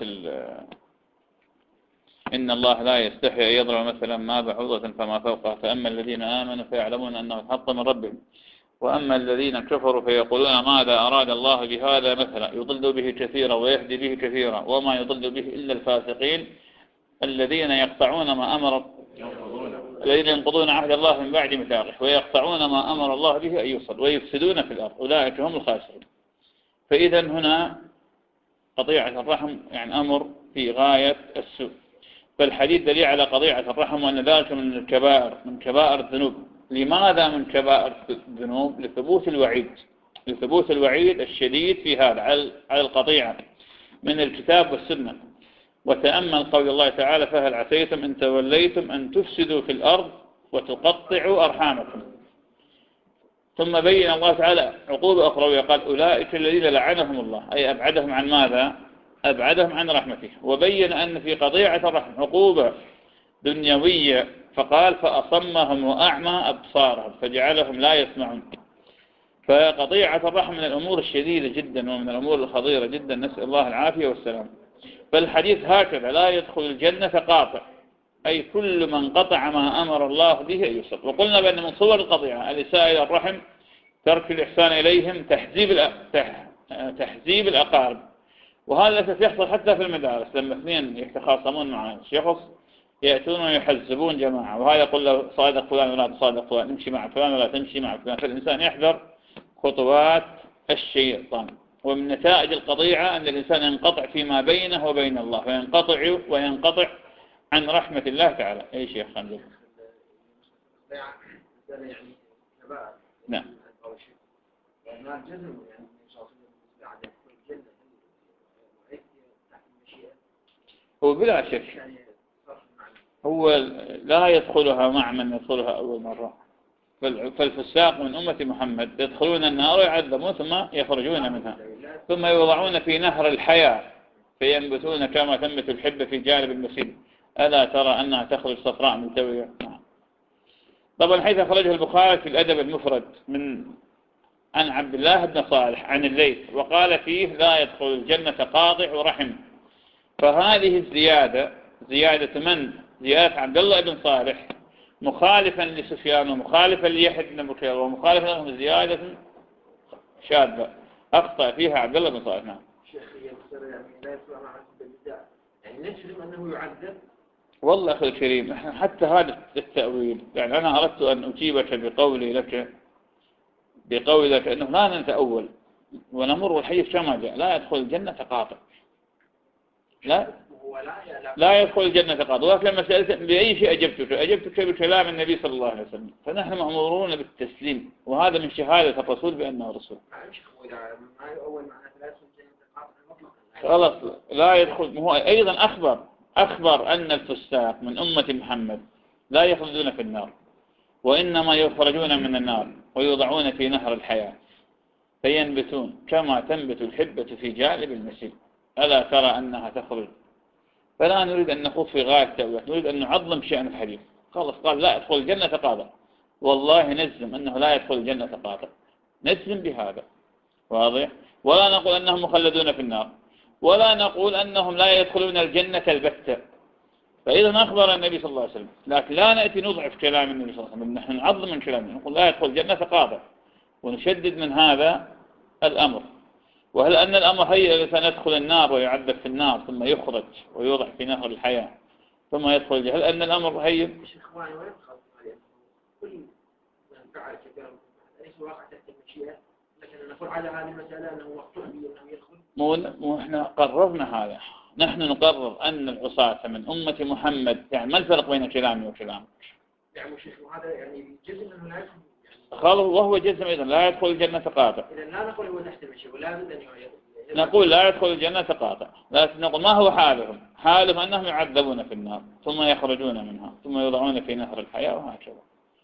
إن الله لا يستحي أن يضرب مثلا ما بعوضة فما فوقها، فأما الذين آمنوا فيعلمون أنه الحق من ربهم، وأما الذين كفروا فيقولون ماذا أراد الله بهذا مثلا، يضل به كثيرا ويهدي به كثيرا وما يضل به إلا الفاسقين الذين يقطعون ما أمر الذين ينقضون عهد الله من بعد ميثاقه ويقطعون ما أمر الله به أن يوصل ويفسدون في الأرض أولئك هم الخاسرون. فإذا هنا قطيعة الرحم يعني أمر في غاية السوء. فالحديث دليل على قطيعة الرحم وأن ذلك من الكبائر، من كبائر الذنوب. لماذا من كبائر الذنوب؟ لثبوت الوعيد، لثبوت الوعيد الشديد في هذا على القطيعة من الكتاب والسنة. وتأمل قول الله تعالى فهل عسيتم إن توليتم أن تفسدوا في الأرض وتقطعوا أرحامكم. ثم بين الله تعالى عقوبة أخرى قال أولئك الذين لعنهم الله، أي أبعدهم عن ماذا؟ أبعدهم عن رحمته. وبين أن في قطيعة الرحم عقوبة دنيوية، فقال فأصمهم وأعمى أبصارهم فجعلهم لا يسمعون. فقطيعة الرحم من الأمور الشديدة جدا ومن الأمور الخطيرة جدا، نسأل الله العافية والسلام. فالحديث هكذا لا يدخل الجنة قاطع، أي كل من قطع ما أمر الله به أن يوصل. وقلنا بأن من صور القطيعة الإساءة إلى الرحم، ترك الإحسان إليهم، تحزيب تحزيب الأقارب. وهذا للأسف يحصل حتى في المدارس، لما اثنين يتخاصمون مع شخص يأتون ويحزبون جماعة، وهذا يقول له صادق فلان ولا تصادق فلان، امشي مع فلان ولا تمشي مع فلان. فالإنسان يحذر خطوات الشيطان. ومن نتائج القطيعة أن الإنسان ينقطع فيما بينه وبين الله، وينقطع وينقطع عن رحمة الله تعالى. أي شيخ خالد؟ نعم. هو بلا شك هو لا يدخلها مع من يدخلها أول مرة. فالفساق من أمة محمد يدخلون النار ويعذبون ثم يخرجون منها، ثم يوضعون في نهر الحياة فينبتون كما تنبت الحبة في جانب المسيل. ألا ترى أنها تخرج صفراء ملتوية؟ طبعا حيث أخرجه البخاري في الأدب المفرد من عن عبد الله بن صالح عن الليث، وقال فيه لا يدخل الجنة قاطع ورحم. فهذه الزيادة زيادة من؟ زيادة عبد الله بن صالح مخالفا لسفيان ومخالفا ليحيى بن بكير ومخالفا لهم، زيادة شاذة أخطأ فيها عبد الله بن صالح. نعم. شيخ يعني لا يسمع مع البدع، يعني نفهم أنه يعذب. والله أخي الكريم حتى هذا التأويل، يعني أنا أردت أن أجيبك بقولي لك بقولي لك أنه لا نتأول ونمر الحديث كما جاء لا يدخل الجنة قاطع، لا لا يدخل الجنة قاطع. ولكن لما سألت بأي شيء أجبتك أجبتك بكلام النبي صلى الله عليه وسلم. فنحن مأمورون بالتسليم، وهذا من شهادة الرسول بأنه رسول. خلاص لا يدخل. هو أيضا أخبر أخبر أن الفساق من أمة محمد لا يخلدون في النار، وإنما يخرجون من النار ويوضعون في نهر الحياة فينبتون كما تنبت الحبة في جانب المسيل. ألا ترى أنها تخرج؟ فلا نريد أن نخوض في غاية التأويل، نريد أن نعظم شأن الحديث. خلص قال لا يدخل الجنة قاطع، والله نجزم أنه لا يدخل الجنة قاطع، نجزم بهذا، واضح. ولا نقول أنهم مخلدون في النار، ولا نقول أنهم لا يدخلون الجنة البتة، فإذا أخبر النبي صلى الله عليه وسلم، لكن لا نأتي نضعف كلام النبي صلى الله عليه وسلم، نحن نعظم من كلامه، نقول لا يدخل الجنة قاطع، ونشدد من هذا الأمر. وهل أن الأمر هي الإنسان يدخل النار ويعذب في النار ثم يخرج ويوضع في نهر الحياة ثم يدخل الجنة؟ هل أن الأمر هي إخواني ويبقى كل من فعل كبيرا ليس واقع تحت المشيئة، لكن نقول على هذه المسألة أنه مقطوع به أنه يدخل. مو مو إحنا قررنا هذا، نحن نقرر أن العصاة من أمة محمد، يعني ما الفرق بين كلامي وكلامك؟ يعني شيخ وهذا يعني جزء منه لا يدخل يعني خلاص، وهو جزم أيضا لا يدخل الجنة قاطع. إذا لا نقول هو تحت المشيئة ولا بد أن يدخل. نقول لا يدخل الجنة قاطع، لكن نقول ما هو حالهم؟ حالهم أنهم يعذبون في النار ثم يخرجون منها ثم يوضعون في نهر الحياة وهكذا،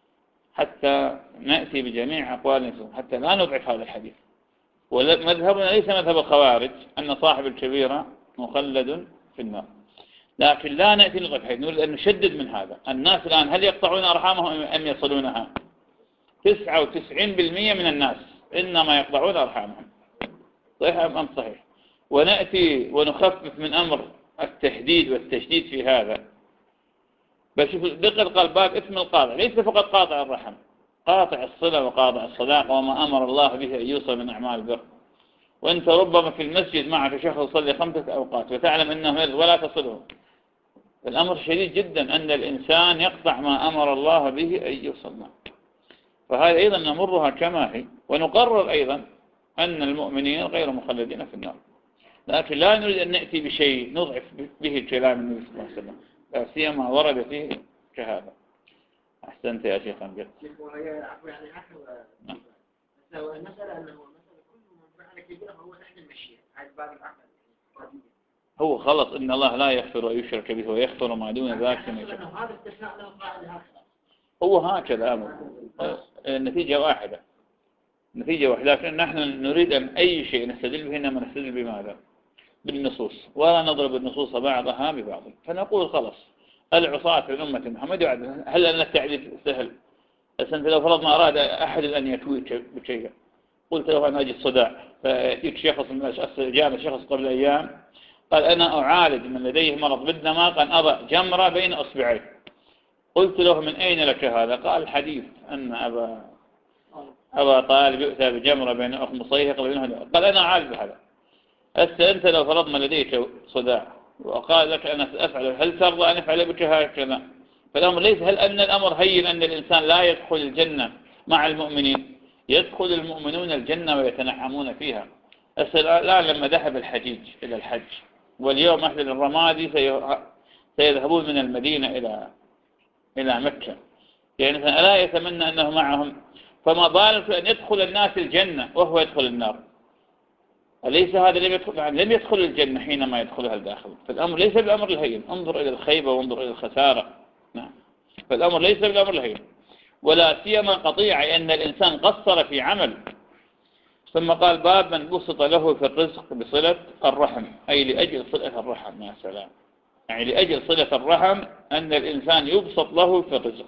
حتى نأتي بجميع أقوال حتى لا نضعف هذا الحديث. ومذهبنا ليس مذهب الخوارج أن صاحب الكبيرة مخلد في النار، لكن لا نأتي نضعف حديث، نريد أن نشدد من هذا. الناس الآن هل يقطعون أرحامهم أم يصلونها؟ تسعة وتسعين بالمئة من الناس إنما يقطعون أرحامهم، صحيح أم صحيح؟ ونأتي ونخفف من أمر التحديد والتشديد في هذا. بل شوف دقة قال باب اسم القاطع ليس فقط قاطع الرحم، قاطع الصلة وقاطع الصداقة وما أمر الله به أن يوصل من أعمال البر. وأنت ربما في المسجد معك شيخ يصلي خمسة أوقات وتعلم أنه يرد ولا تصله، الأمر شديد جدا أن الإنسان يقطع ما أمر الله به أن يوصل معه. فهذا أيضا نمرها كما هي، ونقرر أيضا أن المؤمنين غير مخلدين في النار، لكن لا نريد أن نأتي بشيء نضعف به كلام النبي صلى الله عليه وسلم، لا سيما ورد فيه كهذا. أحسنت يا شيخ أمجد. وهي عفوا يعني عفوا بس المسألة أنه مثلا كل من فعل كبيرة هو تحت المشيئة، هذا باب العقل. هو خلص إن الله لا يغفر ويشرك به ويغفر ما دون ذلك من يشاء. هذا استثناء له قاعدة هكذا. هو هكذا أمر، النتيجة واحدة، نتيجة واحدة، لكن نحن نريد أن أي شيء نستدل به إنما نستدل بماذا؟ بالنصوص، ولا نضرب النصوص بعضها ببعض. فنقول خلص العصاة في الأمة محمد، هل أن التعريف سهل؟ أنت لو فرضنا أراد أحد أن يتويك بشيء، قلت له أنا أجد صداع، فيأتيك شخص من الأشخاص، جاء شخص قبل أيام قال أنا أعالج من لديه مرض بالدماغ أن أضع جمرة بين أصبعيه. قلت له من أين لك هذا؟ قال الحديث أن أبا أبا طالب يؤتى بجمرة بين أخمصيه قال قال أنا أعالج بهذا. أنت لو فرضنا لديك صداع وقال لك أنا سأفعل، هل ترضى أن أفعل بك هكذا؟ فالأمر ليس هل أن الأمر هين أن الإنسان لا يدخل الجنة مع المؤمنين؟ يدخل المؤمنون الجنة ويتنعمون فيها. الآن لما ذهب الحجيج إلى الحج، واليوم أهل الرمادي سيذهبون من المدينة إلى إلى مكة، يعني ألا يتمنى أنه معهم؟ فما بالك أن يدخل الناس الجنة وهو يدخل النار؟ أليس هذا لم يدخل, يعني لم يدخل الجنة حينما يدخلها الداخل؟ فالأمر ليس بالأمر الهين، انظر إلى الخيبة وانظر إلى الخسارة. نعم، فالأمر ليس بالأمر الهين، ولا سيما قطيعة أن الإنسان قصر في عمل. ثم قال باب من بسط له في الرزق بصلة الرحم، أي لأجل صلة الرحم. يا سلام، يعني لأجل صلة الرحم أن الإنسان يبسط له في الرزق.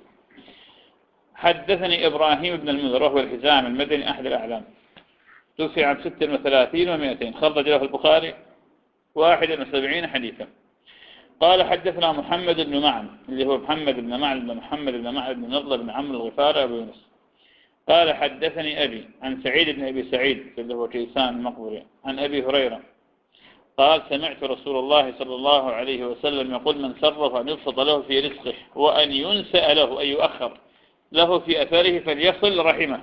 حدثني إبراهيم بن المنذر وهو الحزام المدني أحد الأعلام، توفي عام ستة وثلاثين ومئتين، خرج له البخاري واحد وسبعين حديثا. قال حدثنا محمد بن معن اللي هو محمد بن معن بن محمد بن معن بن نضلة بن عمرو الغفاري أبو يونس. قال حدثني أبي عن سعيد بن أبي سعيد اللي هو كيسان المقبري عن أبي هريرة قال سمعت رسول الله صلى الله عليه وسلم يقول من صرف أن يبسط له في رزقه وأن ينسأ له أي يؤخر له في أثره فليصل رحمه،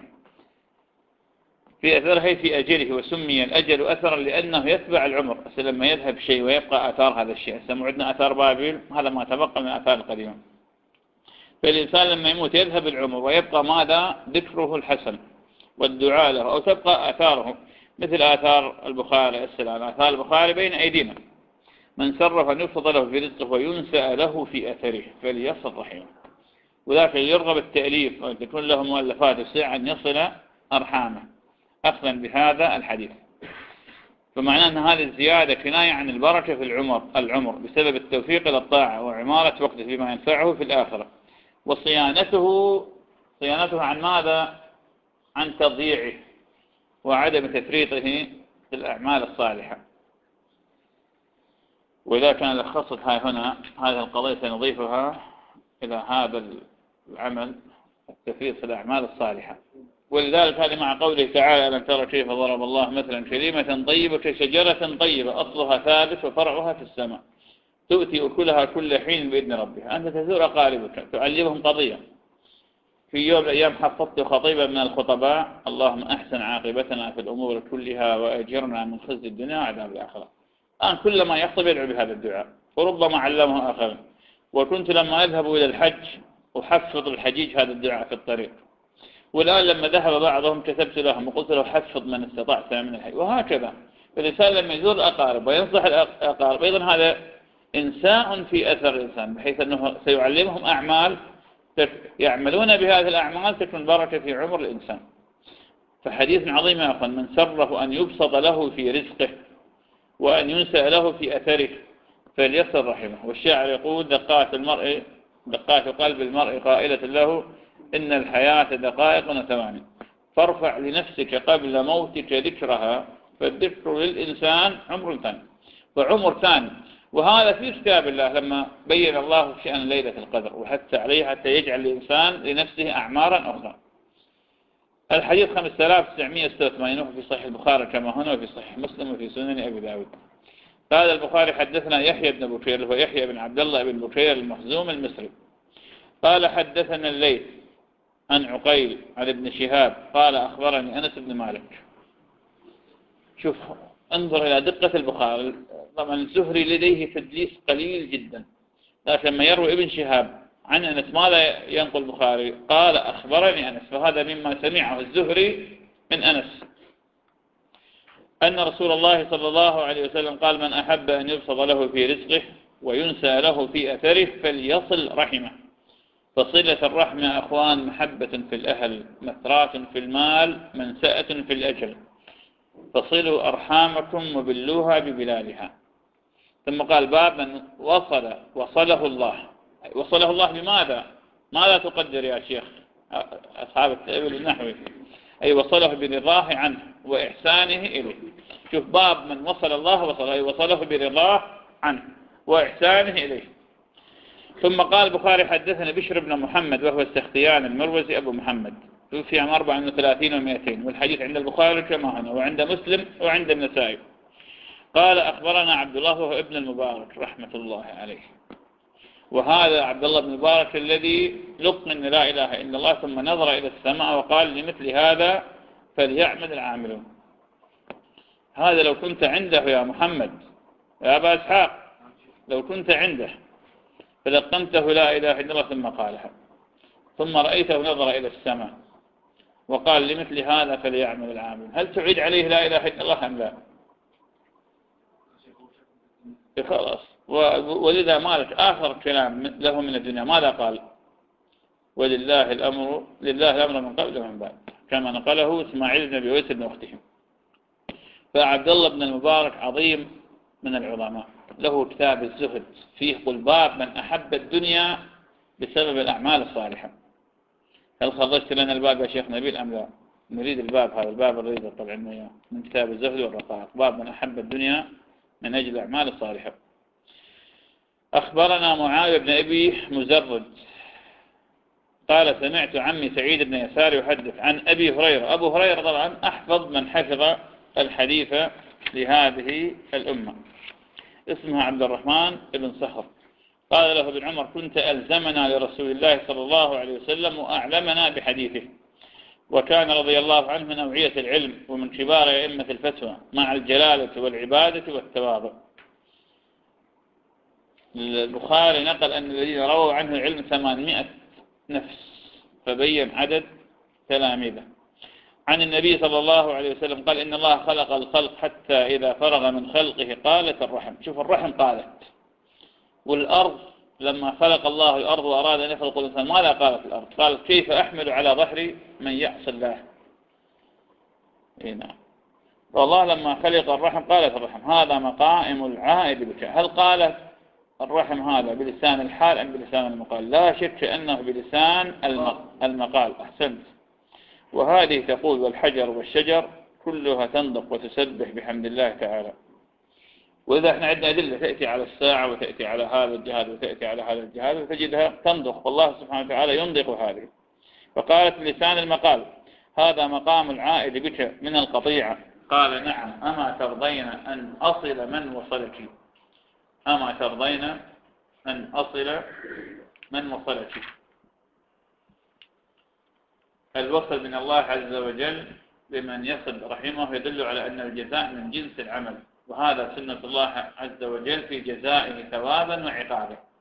في أثره في أجله، وسمي الأجل أثرا لأنه يتبع العمر. لما يذهب شيء ويبقى أثار هذا الشيء، سمعنا أثار بابل، هذا ما تبقى من أثار القديمة. فالإنسان لما يموت يذهب العمر ويبقى ماذا؟ ذكره الحسن والدعاء له، أو تبقى أثاره مثل آثار البخاري. السلام، آثار البخاري بين أيدينا. من صرف أن يفض له في رزقه وينسأ له في أثره فليصل رحمه. وذاك يرغب التأليف وأن تكون له مؤلفات الساعة أن يصل أرحامه أخذا بهذا الحديث. فمعناه أن هذه الزيادة كناية عن البركة في العمر العمر بسبب التوفيق إلى الطاعة وعمارة وقته بما ينفعه في الآخرة، وصيانته صيانته عن ماذا؟ عن تضييعه وعدم تفريطه في الأعمال الصالحة. وإذا كان لخصت هاي هنا هذه القضية سنضيفها إلى هذا العمل التفريط في الأعمال الصالحة. ولذلك هذه مع قوله تعالى ألم ترى كيف ضرب الله مثلا كلمة طيبة كشجرة طيبة أصلها ثابت وفرعها في السماء تؤتي أكلها كل حين بإذن ربها. أنت تزور أقاربك تعلمهم قضية، في يوم الأيام حفظت خطيبا من الخطباء اللهم أحسن عاقبتنا في الأمور كلها وأجرنا من خزي الدنيا وعذاب الآخرة. الآن كل ما يخطب يدعو بهذا الدعاء وربما علمه آخرين. وكنت لما أذهب إلى الحج أحفظ الحجيج هذا الدعاء في الطريق، والآن لما ذهب بعضهم كتبت لهم وقلت له حفظ من استطعت من الحج. وهكذا الإنسان لما يزور الأقارب وينصح الأقارب أيضا هذا إنساء في أثر الإنسان، بحيث أنه سيعلمهم أعمال يعملون بهذه الأعمال تكون بركة في عمر الإنسان. فحديث عظيم يا أخوان، من سره أن يبسط له في رزقه وأن ينسى له في أثره فليصل رحمه. والشاعر يقول دقات المرء دقات قلب المرء قائلة له إن الحياة دقائق وثواني فارفع لنفسك قبل موتك ذكرها فالذكر للإنسان عمر ثاني وعمر ثاني. وهذا في كتاب الله لما بين الله شأن ليلة القدر وحتى عليه حتى يجعل الإنسان لنفسه أعمارا أخرى. الحديث خمسة آلاف وتسعمائة وستة وثمانين في صحيح البخاري كما هنا وفي صحيح مسلم وفي سنن أبي داود. قال البخاري حدثنا يحيى بن بكير وهو يحيى بن عبد الله بن بكير المخزوم المصري قال حدثنا الليث عن عقيل عن ابن شهاب قال أخبرني أنس بن مالك. شوف انظر إلى دقة البخاري. طبعا الزهري لديه تدليس قليل جدا، لكن لما يروي ابن شهاب عن أنس ماذا ينقل البخاري؟ قال أخبرني أنس، فهذا مما سمعه الزهري من أنس أن رسول الله صلى الله عليه وسلم قال من أحب أن يبسط له في رزقه وينسى له في أثره فليصل رحمه. فصلة الرحم يا أخوان محبة في الأهل مثرات في المال منسأة في الأجل فصلوا أرحامكم وبلوها ببلادها. ثم قال باب من وصل وصله الله. وصله الله بماذا؟ ماذا تقدر يا شيخ أصحاب التأويل النحوي؟ أي وصله برضاه عنه وإحسانه إليه. شوف باب من وصل الله وصله، أي وصله برضاه عنه وإحسانه إليه. ثم قال البخاري حدثنا بشر بن محمد وهو السختيان المروزي أبو محمد توفي عام أربعة وثلاثين ومئتين والحديث عند البخاري كما هنا وعند مسلم وعند النسائي. قال أخبرنا عبد الله وهو ابن المبارك رحمة الله عليه. وهذا عبد الله بن المبارك الذي لقن لا إله إلا الله ثم نظر إلى السماء وقال لمثل هذا فليعمل العاملون. هذا لو كنت عنده يا محمد يا أبا إسحاق لو كنت عنده فلقنته لا إله إلا الله ثم قالها ثم رأيته نظر إلى السماء وقال لمثل هذا فليعمل العامل، هل تعيد عليه لا إله إلا الله أم لا؟ خلاص. ولذا مالك آخر كلام له من الدنيا ماذا قال؟ ولله الأمر لله الأمر من قبل ومن بعد كما نقله إسماعيل بن أبي ويس بن أختهم. فعبد الله بن المبارك عظيم من العظماء له كتاب الزهد فيه قل باب من أحب الدنيا بسبب الأعمال الصالحة. هل خرجت لنا الباب يا شيخ نبيل أم لا؟ نريد الباب هذا الباب الرئيسي طبعا من كتاب الزهد والرقائق باب من أحب الدنيا من أجل الأعمال الصالحة. أخبرنا معاذ بن أبي مزرد قال سمعت عمي سعيد بن يسار يحدث عن أبي هريرة. أبو هريرة طبعا أحفظ من حفظ الحديث لهذه الأمة اسمها عبد الرحمن بن صخر. قال له ابن عمر كنت ألزمنا لرسول الله صلى الله عليه وسلم وأعلمنا بحديثه وكان رضي الله عنه من أوعية العلم ومن كبار أئمة الفتوى مع الجلالة والعبادة والتواضع. البخاري نقل أن الذين رووا عنه العلم ثمانمائة نفس فبين عدد تلاميذه. عن النبي صلى الله عليه وسلم قال إن الله خلق الخلق حتى إذا فرغ من خلقه قالت الرحم. شوف الرحم قالت. والأرض لما خلق الله الأرض وأراد أن يخلق الإنسان ماذا قالت الأرض؟ قالت كيف أحمل على ظهري من يعصي الله. إيه نعم. والله لما خلق الرحم قالت الرحم هذا مقائم العائد بك. هل قالت الرحم هذا بلسان الحال أم بلسان المقال؟ لا شك أنه بلسان المقال. أحسنت. وهذه تقول والحجر والشجر كلها تنطق وتسبح بحمد الله تعالى. وإذا احنا عندنا أدلة تأتي على الساعة وتأتي على هذا الجهاد وتأتي على هذا الجهاد تجدها تنضخ، والله سبحانه وتعالى ينضخ هذه. فقالت لسان المقال: هذا مقام العائد بك من القطيعة. قال: نعم، أما ترضين أن أصل من وصلك، أما ترضين أن أصل من وصلك. الوصل من الله عز وجل لمن يصل رحمه يدل على أن الجزاء من جنس العمل، وهذا سنة الله عز وجل في جزائه ثوابا وعقابا.